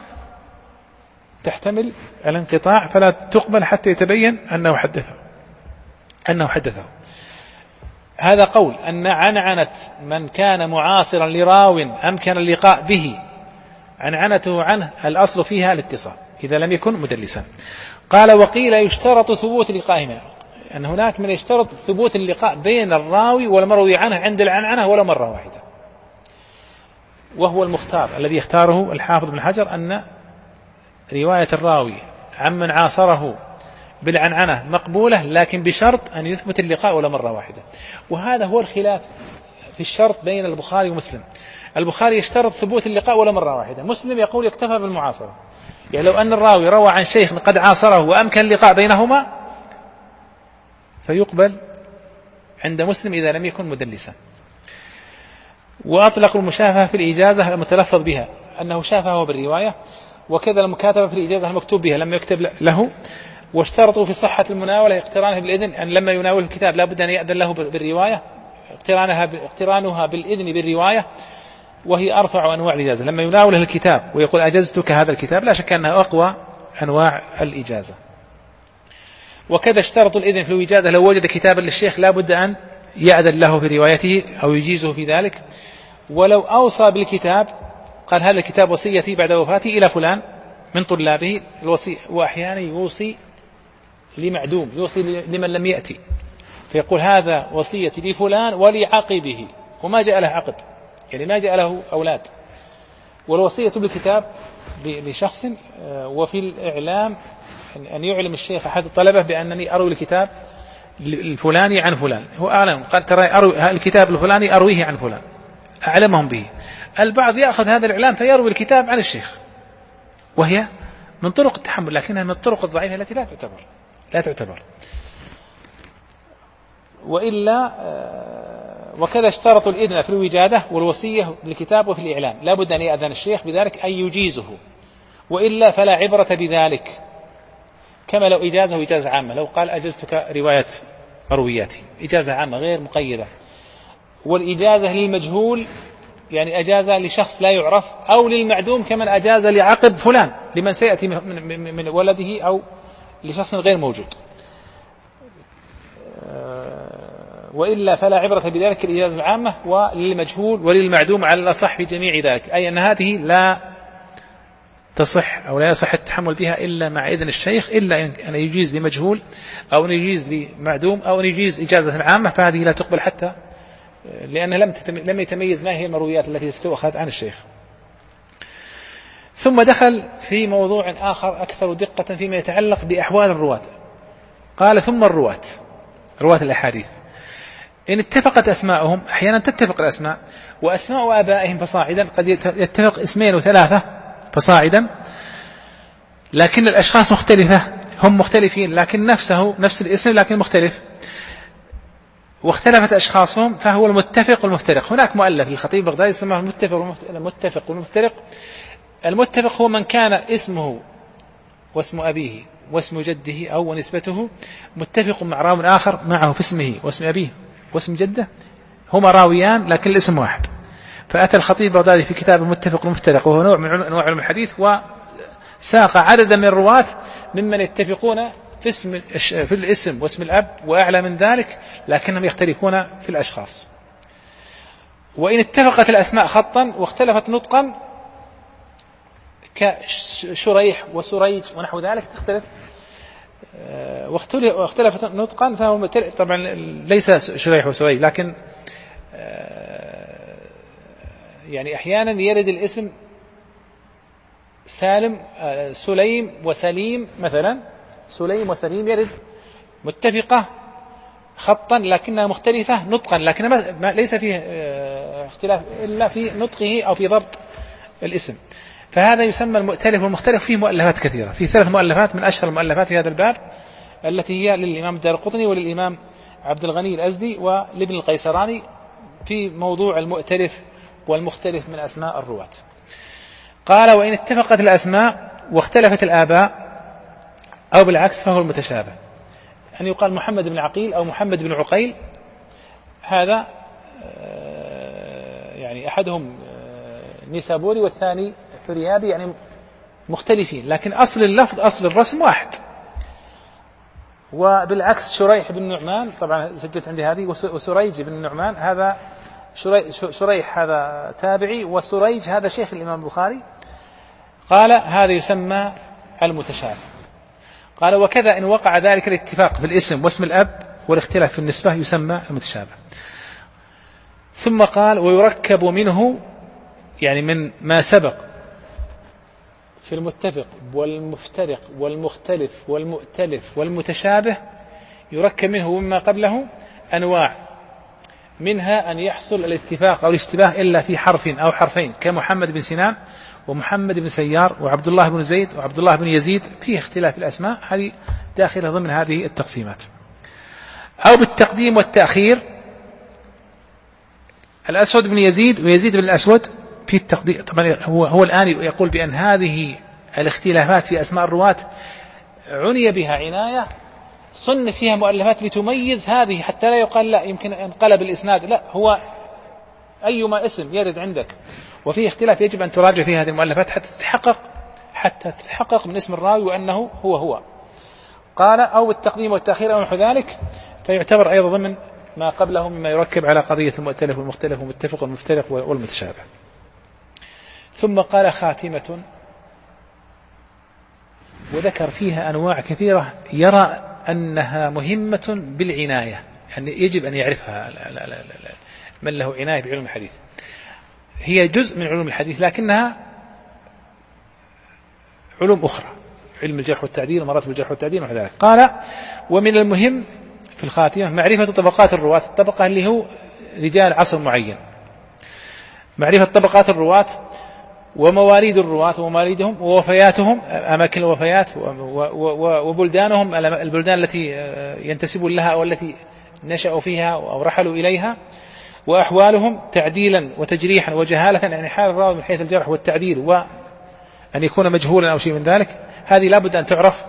تحتمل الانقطاع فلا تقبل حتى يتبين أنه حدثه أنه حدثه. هذا قول أن عنعنة من كان معاصرا لراو أمكن اللقاء به عنعنته عنه الأصل فيها الاتصال إذا لم يكن مدلسا. قال وقيل يشترط ثبوت لقائهما، أن هناك من يشترط ثبوت اللقاء بين الراوي والمروي عنه عند العنعنة ولا مرة واحدة، وهو المختار الذي يختاره الحافظ بن حجر أن رواية الراوي عمن عاصره بالعنعنة مقبولة لكن بشرط أن يثبت اللقاء ولا مرة واحدة. وهذا هو الخلاف في الشرط بين البخاري ومسلم. البخاري يشترط ثبوت اللقاء ولا مرة واحدة، مسلم يقول يكتفى بالمعاصرة. يعني لو أن الراوي روى عن شيخ قد عاصره وأمكن اللقاء بينهما فيقبل عند مسلم إذا لم يكن مدلسا. وأطلق المشافهة في الإجازة المتلفظ بها أنه شافه بالرواية، وكذا المكاتبة في الإجازة المكتوب بها لما يكتب له. واشترطوا في صحة المناولة اقترانها بالإذن، أن لما يناول الكتاب لا بد أن يأذن له بالرواية، اقترانها اقترانها بالإذن بالرواية وهي أرفع أنواع الإجازة. لما يناوله الكتاب ويقول أجزتك هذا الكتاب لا شك أنها أقوى أنواع الإجازة. وكذا اشترطوا الإذن في الوجادة، لو وجد كتابا للشيخ لا بد أن يأذن له في روايته أو يجيزه في ذلك. ولو أوصى بالكتاب قال هذا الكتاب وصيتي بعد وفاتي إلى فلان من طلابه الوصي، وأحيانا يوصي لمعدوم، يوصي لمن لم يأتي فيقول هذا وصيتي لفلان ولعقبه، وما جاء له عقب يعني ما جاء له أولاد، والوصية بالكتاب لشخص، وفي الإعلام أن يعلم الشيخ أحد الطلبة بأنني أروي الكتاب الفلاني عن فلان، هو أعلم قال ترى أروي الكتاب الفلاني أرويه عن فلان، أعلمهم به. البعض يأخذ هذا الإعلام فيروي الكتاب عن الشيخ، وهي من طرق التحمل، لكنها من الطرق الضعيفة التي لا تعتبر لا تعتبر وإلا. وكذا اشترطوا الإذن في الوجادة والوصية بالكتاب وفي الإعلام، لا بد أن يأذن الشيخ بذلك أن يجيزه، وإلا فلا عبرة بذلك، كما لو إجازة إجازة عامة، لو قال أجزتك رواية مروياتي، إجازة عامة غير مقيدة. والإجازة للمجهول يعني أجازة لشخص لا يعرف، أو للمعدوم كمن أجاز لعقب فلان لمن سيأتي من ولده أو لشخص غير موجود، وإلا فلا عبرة بذلك الإجازة العامة وللمجهول وللمعدوم على الأصح في جميع ذلك، أي أن هذه لا تصح أو لا يصح التحمل بها إلا مع إذن الشيخ، إلا أن يجيز لمجهول أو أن يجيز لمعدوم أو أن يجيز إجازة عامة، فهذه لا تقبل حتى لأنها لم لم يتميز ما هي المرويات التي ستؤخذ عن الشيخ. ثم دخل في موضوع آخر أكثر دقة فيما يتعلق بأحوال الرواة. قال ثم الرواة رواة الأحاديث إن اتفقت أسماءهم، أحيانا تتفق الأسماء، وأسماء آبائهم فصاعدا قد يتفق اسمين وثلاثة فصاعدا، لكن الأشخاص مختلفة، هم مختلفين لكن نفسه نفس الاسم لكن مختلف، واختلفت أشخاصهم، فهو المتفق والمفترق. هناك مؤلف للخطيب البغدادي يسمى المتفق والمفترق. المتفق هو من كان اسمه واسم أبيه واسم جده أو ونسبته متفق مع راو آخر معه في اسمه واسم أبيه واسم جده، هما راويان لكن الاسم واحد. فأتى الخطيب البغدادي في كتاب المتفق والمفترق، وهو نوع من أنواع علم الحديث، وساق عددا من الرواة ممن يتفقون في اسم في الاسم واسم الأب وأعلى من ذلك، لكنهم يختلفون في الأشخاص. وإن اتفقت الأسماء خطا واختلفت نطقا كشريح وسريج ونحو ذلك تختلف، واختلفت نطقا فهو طبعا ليس شريح وسريج، لكن يعني أحيانا يرد الاسم سالم سليم وسليم مثلا، سليم وسليم يرد متفقة خطا لكنها مختلفة نطقا، لكن ما ليس فيه اختلاف إلا في نطقه أو في ضبط الاسم، فهذا يسمى المؤتلف والمختلف. فيه مؤلفات كثيرة، في ثلاث مؤلفات من أشهر المؤلفات في هذا الباب، التي هي للإمام الدارقطني وللإمام عبد الغني الأزدي ولابن القيسراني في موضوع المؤتلف والمختلف من أسماء الرواة. قال وإن اتفقت الأسماء واختلفت الآباء أو بالعكس فهو المتشابه، يعني يقال محمد بن عقيل أو محمد بن عقيل، هذا يعني أحدهم نيسابوري والثاني فريابي، يعني مختلفين لكن أصل اللفظ أصل الرسم واحد. وبالعكس شريح بن نعمان، طبعا سجلت عندي هذه، وسريج بن نعمان، هذا شريح هذا تابعي وسريج هذا شيخ الإمام البخاري. قال هذا يسمى المتشابه. قال وكذا إن وقع ذلك الاتفاق في الاسم واسم الأب والاختلاف في النسبة يسمى المتشابه. ثم قال ويركب منه، يعني من ما سبق في المتفق والمفترق والمختلف والمؤتلف والمتشابه، يركب منه ومما قبله أنواع، منها أن يحصل الاتفاق أو الاشتباه إلا في حرف أو حرفين كمحمد بن سنان ومحمد بن سيار وعبد الله بن زيد وعبد الله بن يزيد، فيه اختلاف الأسماء، هذه داخلة ضمن هذه التقسيمات. أو بالتقديم والتأخير، الأسود بن يزيد ويزيد بن الأسود في التقديم. طبعا هو, هو الآن يقول بأن هذه الاختلافات في أسماء الرواة عني بها عناية، صنف فيها مؤلفات لتميز هذه، حتى لا يقال لا يمكن انقلب الإسناد، لا، هو أيما اسم يرد عندك وفيه اختلاف يجب أن تراجع فيه هذه المؤلفات حتى تتحقق حتى تتحقق من اسم الراوي وأنه هو هو. قال أو بالتقديم والتأخير أو نحو ذلك، فيعتبر أيضا ضمن ما قبله مما يركب على قضية المؤتلف والمختلف والمتفق والمفترق والمتشابه. ثم قال خاتمة، وذكر فيها أنواع كثيرة يرى أنها مهمة بالعناية، يعني يجب أن يعرفها لا لا لا لا من له عناية بعلم الحديث. هي جزء من علوم الحديث لكنها علوم أخرى، علم الجرح والتعديل ومراتب الجرح والتعديل ونحو ذلك. قال ومن المهم في الخاتمة معرفة طبقات الرواة، الطبقة اللي هو رجال عصر معين، معرفة طبقات الرواة ومواليد الرواة ومواليدهم ووفياتهم، أماكن الوفيات وبلدانهم، البلدان التي ينتسبون لها أو التي نشأوا فيها أو رحلوا إليها، وأحوالهم تعديلا وتجريحا وجهالة، يعني حال الراوي من حيث الجرح والتعديل وأن يكون مجهولا أو شيء من ذلك، هذه لابد أن تعرف.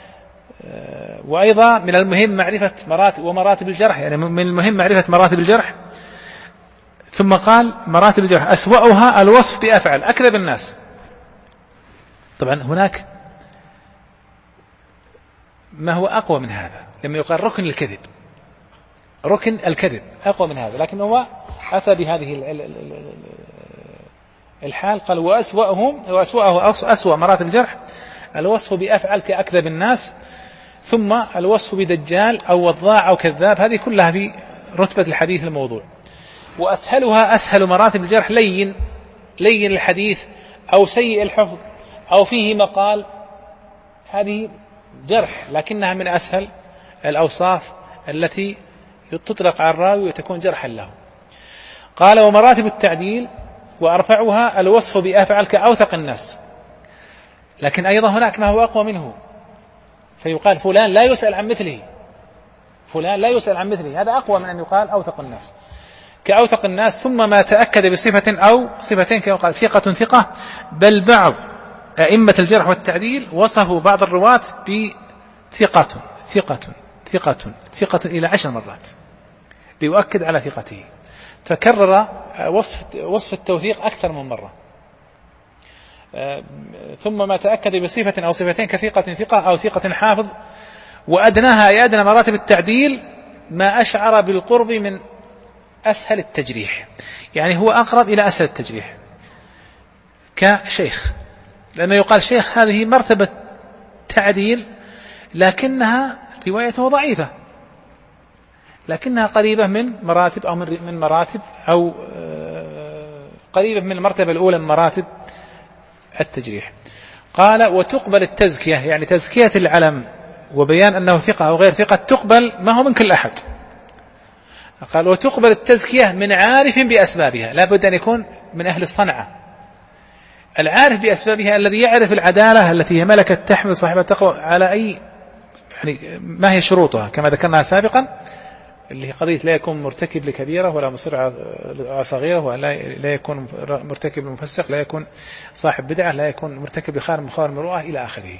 وأيضا من المهم معرفة مراتب ومراتب الجرح، يعني من المهم معرفة مراتب الجرح. ثم قال مراتب الجرح أسوأها الوصف بأفعل أكذب الناس. طبعا هناك ما هو أقوى من هذا، لما يقال ركن الكذب، ركن الكذب أقوى من هذا، لكن هو أتى بهذه الحال، قال وأسوأهم وأسوأه أسوأ مراتب الجرح الوصف بأفعل كأكذب الناس، ثم الوصف بدجال أو وضاع أو كذاب، هذه كلها في رتبة الحديث الموضوع. وأسهلها أسهل مراتب الجرح لين لين الحديث أو سيء الحفظ أو فيه مقال، هذه جرح لكنها من أسهل الأوصاف التي تطلق على الراوي وتكون جرحا له. قال ومراتب التعديل وأرفعها الوصف بأفعل كأوثق الناس، لكن أيضا هناك ما هو أقوى منه، فيقال فلان لا يسأل عن مثله، فلان لا يسأل عن مثله، هذا أقوى من أن يقال أوثق الناس، كأوثق الناس. ثم ما تأكد بصفة أو صفتين كما قال ثقة ثقة، بل بعض أئمة الجرح والتعديل وصفوا بعض الرواة بثقة ثقة ثقة ثقة إلى عشر مرات ليؤكد على ثقته، فكرر وصف وصف التوثيق أكثر من مرة. ثم ما تأكد بصفة أو صفتين كثقة ثقة أو ثقة حافظ، وأدناها أي أدنى مراتب التعديل ما أشعر بالقرب من أسهل التجريح، يعني هو أقرب إلى أسهل التجريح كشيخ، لأنه يقال شيخ هذه مرتبة تعديل لكنها روايته ضعيفة، لكنها قريبة من مراتب أو من مراتب أو قريبة من المرتبة الأولى من مراتب التجريح. قال وتقبل التزكية، يعني تزكية العلم وبيان أنه ثقة أو غير ثقة تقبل ما هو من كل أحد. قال وتقبل التزكية من عارف بأسبابها، لا بد أن يكون من أهل الصنعة، العارف بأسبابها الذي يعرف العدالة التي هي ملكة تحمل صاحب التقوى على أي، يعني ما هي شروطها كما ذكرنا سابقا، اللي هي قضية لا يكون مرتكب لكبيرة ولا مصر على صغيرة، ولا لا يكون مرتكب لمفسق، لا يكون صاحب بدعة، لا يكون مرتكب لخارم من خوارم المروءة إلى آخره.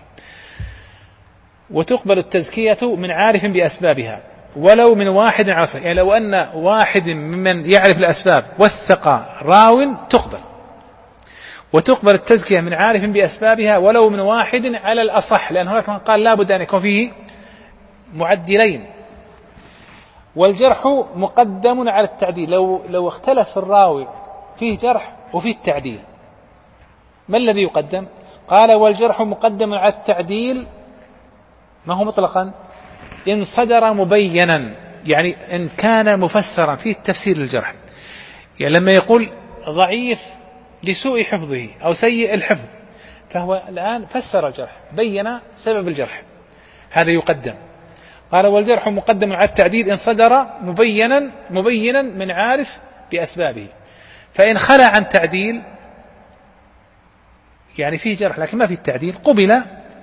وتقبل التزكية من عارف بأسبابها ولو من واحد عصر، يعني لو أن واحد ممن يعرف الأسباب وثق راو تقبل. وتقبل التزكية من عارف بأسبابها ولو من واحد على الأصح، لأن هناك من قال لا بد أن يكون فيه معدلين. والجرح مقدم على التعديل، لو لو اختلف الراوي فيه جرح وفيه التعديل ما الذي يقدم؟ قال والجرح مقدم على التعديل، ما هو مطلقا إن صدر مبينا، يعني إن كان مفسرا فيه التفسير للجرح، يعني لما يقول ضعيف لسوء حفظه أو سيء الحفظ، فهو الآن فسر الجرح، بين سبب الجرح، هذا يقدم. قال والجرح مقدم على التعديل إن صدر مبينا مبينا من عارف بأسبابه، فإن خلى عن تعديل يعني فيه جرح لكن ما فيه التعديل قبل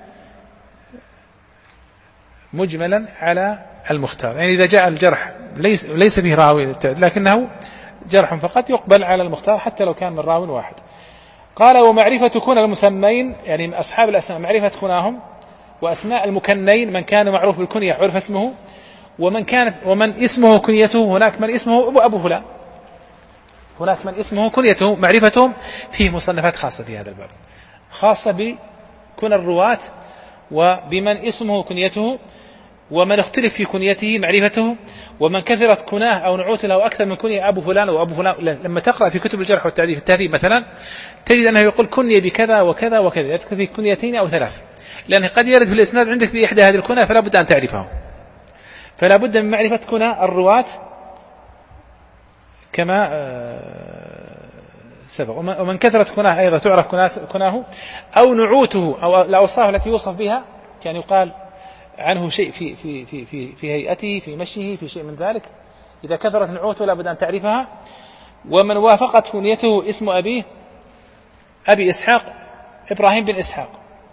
مجملا على المختار، يعني إذا جاء الجرح ليس ليس فيه راوي لكنه جرح فقط يقبل على المختار حتى لو كان من راوي واحد. قال ومعرفة كون المسمين، يعني أصحاب الأسماء معرفة كناهم، وأسماء المكنين من كان معروف بالكنية عرف اسمه، ومن كانت ومن اسمه كنيته، هناك من اسمه أبو فلان، هناك من اسمه كنيته، معرفتهم فيه مصنفات خاصة في هذا الباب، خاصة بكن الرواة وبمن اسمه كنيته، ومن اختلف في كنيته معرفته، ومن كثرت كناه أو نعوت له أكثر من كنية أبو فلان وأبو فلان. لما تقرأ في كتب الجرح والتعديل في التهذيب مثلا تجد أنه يقول كنية بكذا وكذا وكذا، يذكر في كنيتين أو ثلاث، لأنه قد يرد في الإسناد عندك بإحدى هذه الكنى فلا بد أن تعرفه، فلا بد من معرفة كنى الرواة كما سبق. ومن كثرة كناه أيضا تعرف كناه أو نعوته أو الأوصاف التي يوصف بها، كان يقال عنه شيء في في في في في هيئته، في مشيه، في شيء من ذلك. إذا كثرت نعوته لابد أن تعرفها. ومن وافقت كنيته اسم أبيه، أبي إسحاق إبراهيم بن إسحاق،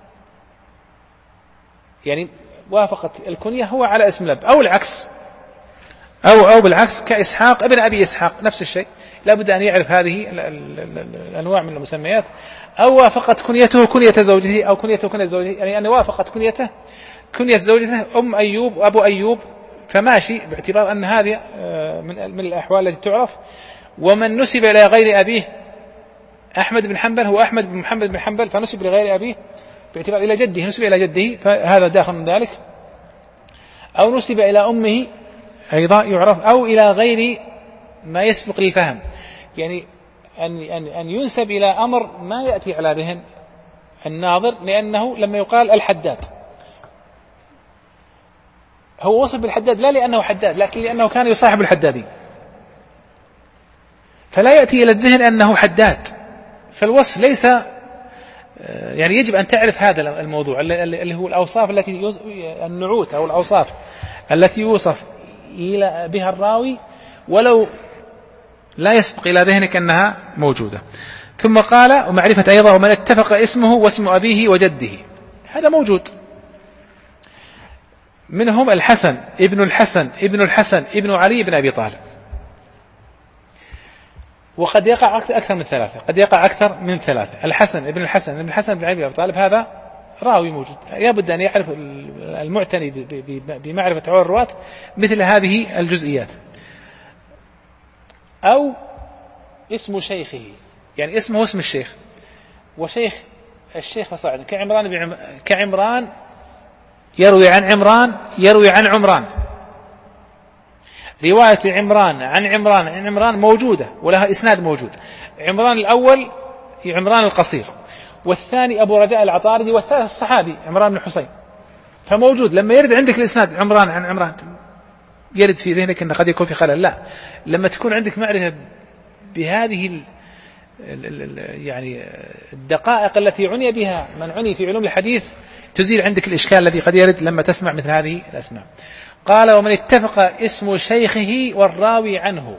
يعني وافقت الكنية هو على اسم الأب، أو العكس، أو أو بالعكس كإسحاق ابن أبي إسحاق، نفس الشيء. لابد أن يعرف هذه الأنواع من المسميات. أو وافقت كنيته كنية زوجته، أو كنيته كنية زوجته، يعني أن وافقت كنيته كنية زوجته أم أيوب وأبو أيوب، فماشي، باعتبار أن هذه من من الأحوال التي تعرف. ومن نسب إلى غير أبيه، أحمد بن حنبل هو أحمد بن محمد بن حنبل، فنسب لغير أبيه باعتبار إلى جده، نسب إلى جده، فهذا داخل من ذلك. أو نسب إلى أمه أيضا يعرف، أو إلى غير ما يسبق للفهم، يعني أن أن أن ينسب إلى أمر ما يأتي على ذهن الناظر، لأنه لما يقال الحداد، هو وصف بالحداد لا لأنه حداد، لكن لأنه كان يصاحب الحدادي، فلا يأتي إلى الذهن أنه حداد. فالوصف ليس، يعني يجب أن تعرف هذا الموضوع اللي هو الأوصاف التي النعوت أو الأوصاف التي يوصف إلى بها الراوي ولو لا يسبق إلى ذهنك أنها موجودة. ثم قال ومعرفة أيضا ومن اتفق اسمه واسم أبيه وجده، هذا موجود. منهم الحسن ابن الحسن ابن الحسن ابن علي بن أبي طالب، وقد يقع أكثر من ثلاثة، قد يقع أكثر من ثلاثة. الحسن ابن الحسن ابن الحسن بن علي بن أبي طالب هذا راوي موجود، لابد أن يعرف المعتني بمعرفة عوار الرواة مثل هذه الجزئيات. أو اسم شيخه، يعني اسمه اسم الشيخ، وشيخ الشيخ فصاعدا، كعمران بن كعمران يروي عن عمران يروي عن عمران، رواية عمران عن عمران عن عمران موجودة ولها إسناد موجود. عمران الأول عمران القصير، والثاني أبو رجاء العطاردي، والثالث الصحابي عمران بن حسين، فموجود. لما يرد عندك الإسناد عمران عن عمران يرد في ذهنك أن قد يكون في خلل، لا، لما تكون عندك معرفة بهذه ال ال ال يعني الدقائق التي عني بها من عني في علوم الحديث تزيل عندك الإشكال الذي قد يرد لما تسمع مثل هذه الأسماء. قال ومن اتفق اسم شيخه والراوي عنه.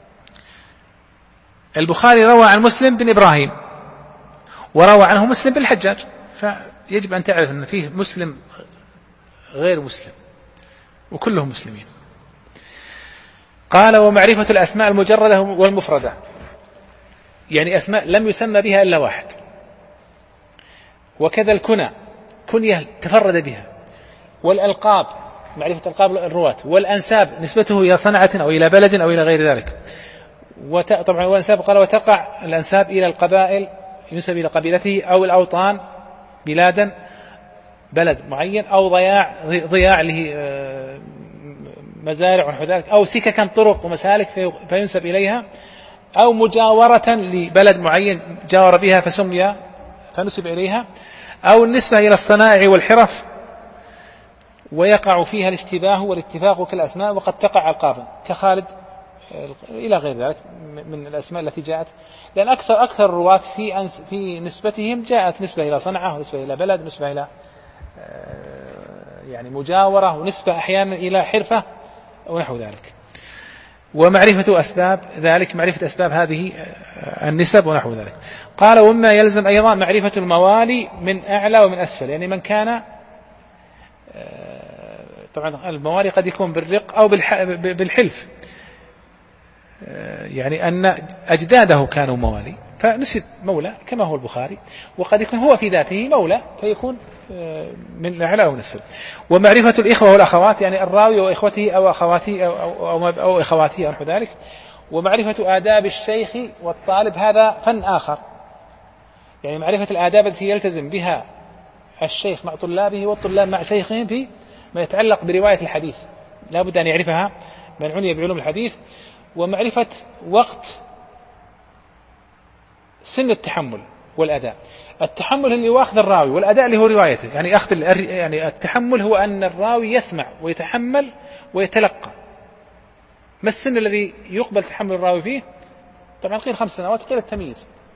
البخاري روى عن مسلم بن إبراهيم، وروى عنه مسلم بن الحجاج، فيجب أن تعرف أن فيه مسلم غير مسلم وكلهم مسلمين. قال ومعرفة الأسماء المجردة والمفردة، يعني أسماء لم يسمى بها إلا واحد. وكذا الكنى، كنية تفرد بها. والألقاب، معرفة ألقاب الرواة. والأنساب، نسبته إلى صنعة أو إلى بلد أو إلى غير ذلك. طبعا والأنساب قال وتقع الأنساب إلى القبائل، ينسب إلى قبيلته، أو الأوطان بلادا بلد معين، أو ضياع ضياع له مزارع ونحو ذلك، أو سككا طرق ومسالك فينسب إليها، أو مجاورة لبلد معين جاور بها فسمي فنسب إليها، أو النسبة إلى الصنائع والحرف ويقع فيها الاشتباه والاتفاق كالأسماء، وقد تقع ألقابا كخالد إلى غير ذلك من الأسماء التي جاءت، لأن أكثر أكثر الرواة في في نسبتهم جاءت نسبة إلى صنعة، ونسبة إلى بلد، ونسبة إلى يعني مجاورة، ونسبة أحيانا إلى حرفة ونحو ذلك. ومعرفة أسباب ذلك، معرفة أسباب هذه النسب ونحو ذلك. قال وما يلزم أيضا معرفة الموالي من أعلى ومن أسفل، يعني من كان، طبعا الموالي قد يكون بالرق أو بالحلف، يعني أن أجداده كانوا موالي فنسب مولى كما هو البخاري، وقد يكون هو في ذاته مولى فيكون من الأعلى أو الأسفل. ومعرفة الإخوة والأخوات، يعني الراوي وإخوته أو أخواته أو, أو, أو, أو إخواته أو نحو ذلك. ومعرفة آداب الشيخ والطالب، هذا فن آخر، يعني معرفة الآداب التي يلتزم بها الشيخ مع طلابه والطلاب مع شيخهم في ما يتعلق برواية الحديث، لا بد أن يعرفها من عني بعلوم الحديث. ومعرفة وقت سن التحمل والأداء. التحمل اللي هو أخذ الراوي، والأداء اللي هو روايته، يعني أخذ يعني التحمل هو أن الراوي يسمع ويتحمل ويتلقى. ما السن الذي يقبل تحمل الراوي فيه؟ طبعا قيل خمس سنوات، قيل التمييز،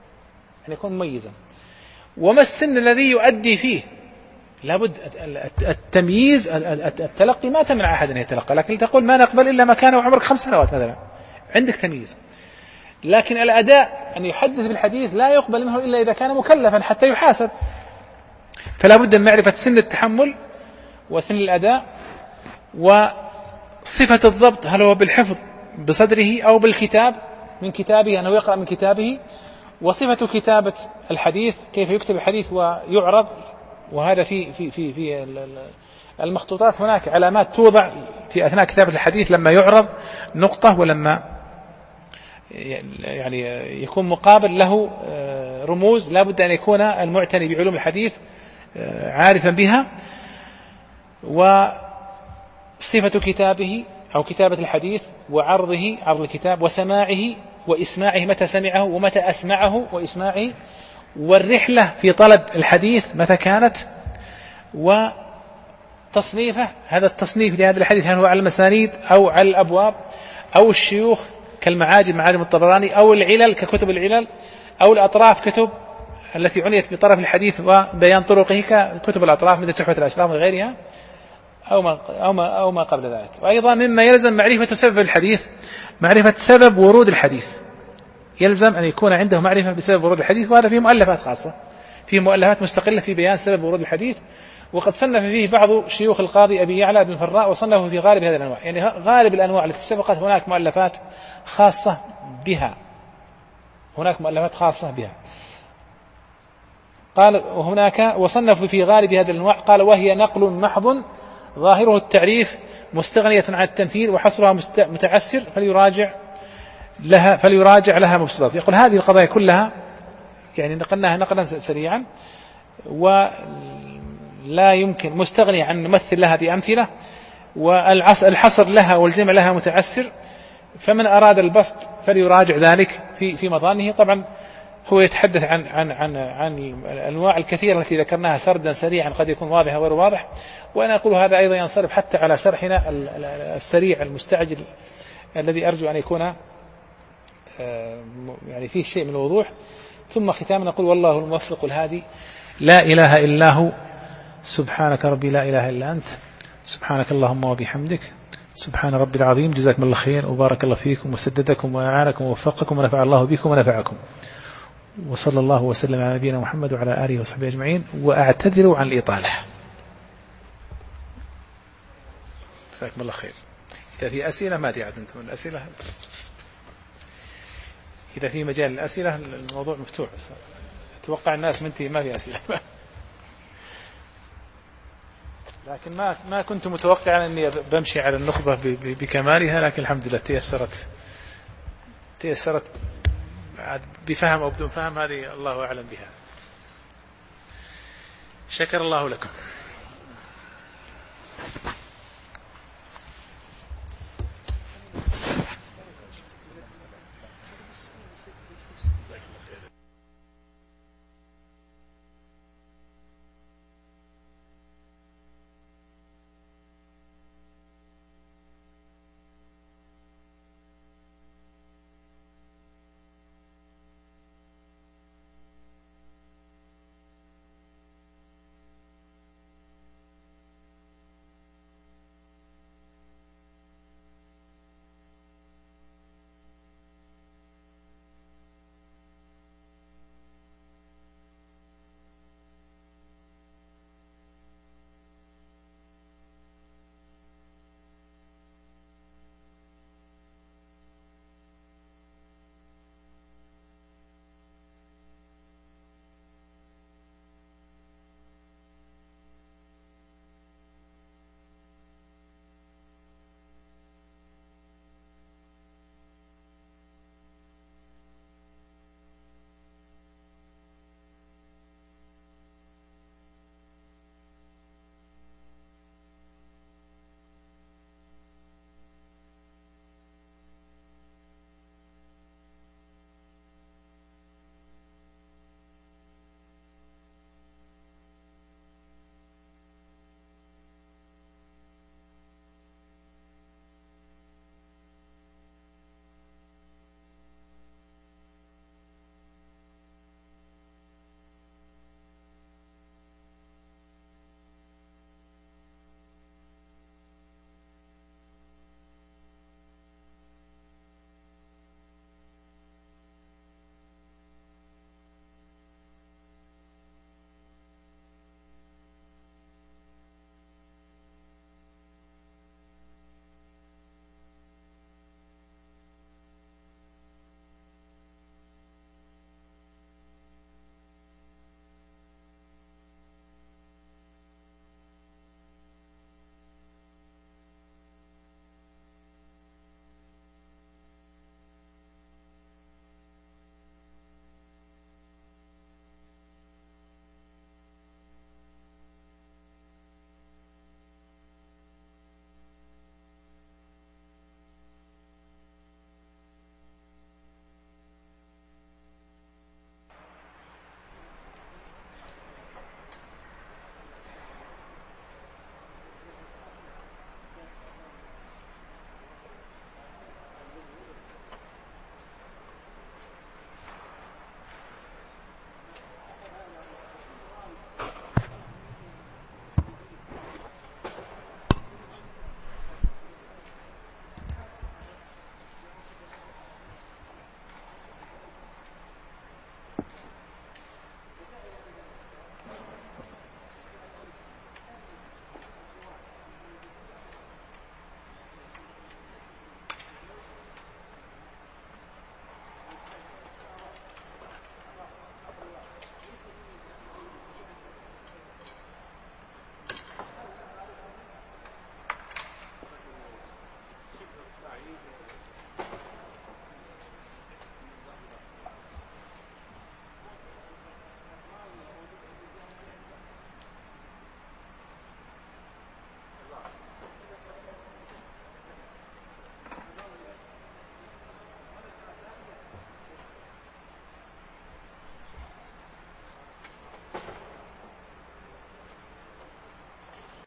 أن يكون مميزا. وما السن الذي يؤدي فيه؟ لابد التمييز. التلقي ما تمنع أحد أن يتلقى، لكن تقول ما نقبل إلا ما كان وعمرك خمس سنوات مثلا، عندك تمييز. لكن الأداء أن يحدث بالحديث لا يقبل منه إلا إذا كان مكلفا حتى يحاسب. فلا بد من معرفة سن التحمل وسن الأداء وصفة الضبط، هل هو بالحفظ بصدره أو بالكتاب من كتابه أنه يقرأ من كتابه، وصفة كتابة الحديث كيف يكتب الحديث ويعرض. وهذا في في في في المخطوطات هناك علامات توضع في أثناء كتابة الحديث لما يعرض نقطة، ولما يعني يكون مقابل له رموز لا بد أن يكون المعتني بعلوم الحديث عارفا بها. وصفة كتابه أو كتابة الحديث وعرضه عرض الكتاب وسماعه وإسماعه متى سمعه ومتى أسمعه وإسماعه، والرحلة في طلب الحديث متى كانت، وتصنيفه. هذا التصنيف لهذا الحديث هل هو على المسانيد أو على الأبواب أو الشيوخ كالمعاجم معاجم الطبراني، أو العلل ككتب العلل، أو الأطراف كتب التي عنيت بطرف الحديث وبيان طرقه ككتب الأطراف مثل تحفة الأشراف وغيرها، أو ما, أو ما, أو ما قبل ذلك. وأيضا مما يلزم معرفة سبب الحديث معرفة سبب ورود الحديث، يلزم أن يكون عنده معرفة بسبب ورود الحديث، وهذا فيه مؤلفات خاصة، فيه مؤلفات مستقلة في بيان سبب ورود الحديث. وقد صنف فيه بعض شيوخ القاضي أبي يعلى بن فراء وصنفه في غالب هذه الأنواع، يعني غالب الأنواع التي سبقت هناك مؤلفات خاصة بها، هناك مؤلفات خاصة بها. قال وهناك وصنف في غالب هذه الأنواع، قال وهي نقل محض ظاهره التعريف مستغنية عن التنفير وحصرها متعسر فليراجع لها فليراجع لها مبسوطات. يقول هذه القضايا كلها يعني نقلناها نقلا سريعا، ولا يمكن مستغني عن نمثل لها بأمثلة، والحصر لها والجمع لها متعسر، فمن أراد البسط فليراجع ذلك في في مظانه. طبعا هو يتحدث عن عن عن عن الأنواع الكثيرة التي ذكرناها سردا سريعا، قد يكون واضح أو غير واضح. وأنا أقول هذا أيضا ينصرف حتى على شرحنا السريع المستعجل الذي أرجو أن يكون يعني فيه شيء من الوضوح. ثم ختاما نقول والله الموفق الهادي، لا إله إلا هو، سبحانك ربي لا إله إلا أنت، سبحانك اللهم وبحمدك، سبحان ربي العظيم. جزاكم الله خير وبارك الله فيكم وسددكم وأعانكم ووفقكم ونفع الله بكم ونفعكم، وصلى الله وسلم على نبينا محمد وعلى آله وصحبه أجمعين. وأعتذر عن الإطالة. جزاكم الله خير. إذا في أسئلة ما أدري أنتم الأسئلة، إذا في مجال الأسئلة الموضوع مفتوح، أتوقع الناس منتهي ما في أسئلة لكن ما ما كنت متوقعا أني بمشي على النخبة بكمالها، لكن الحمد لله تيسرت تيسرت بفهم أو بدون فهم، هذه الله أعلم بها. شكر الله لكم.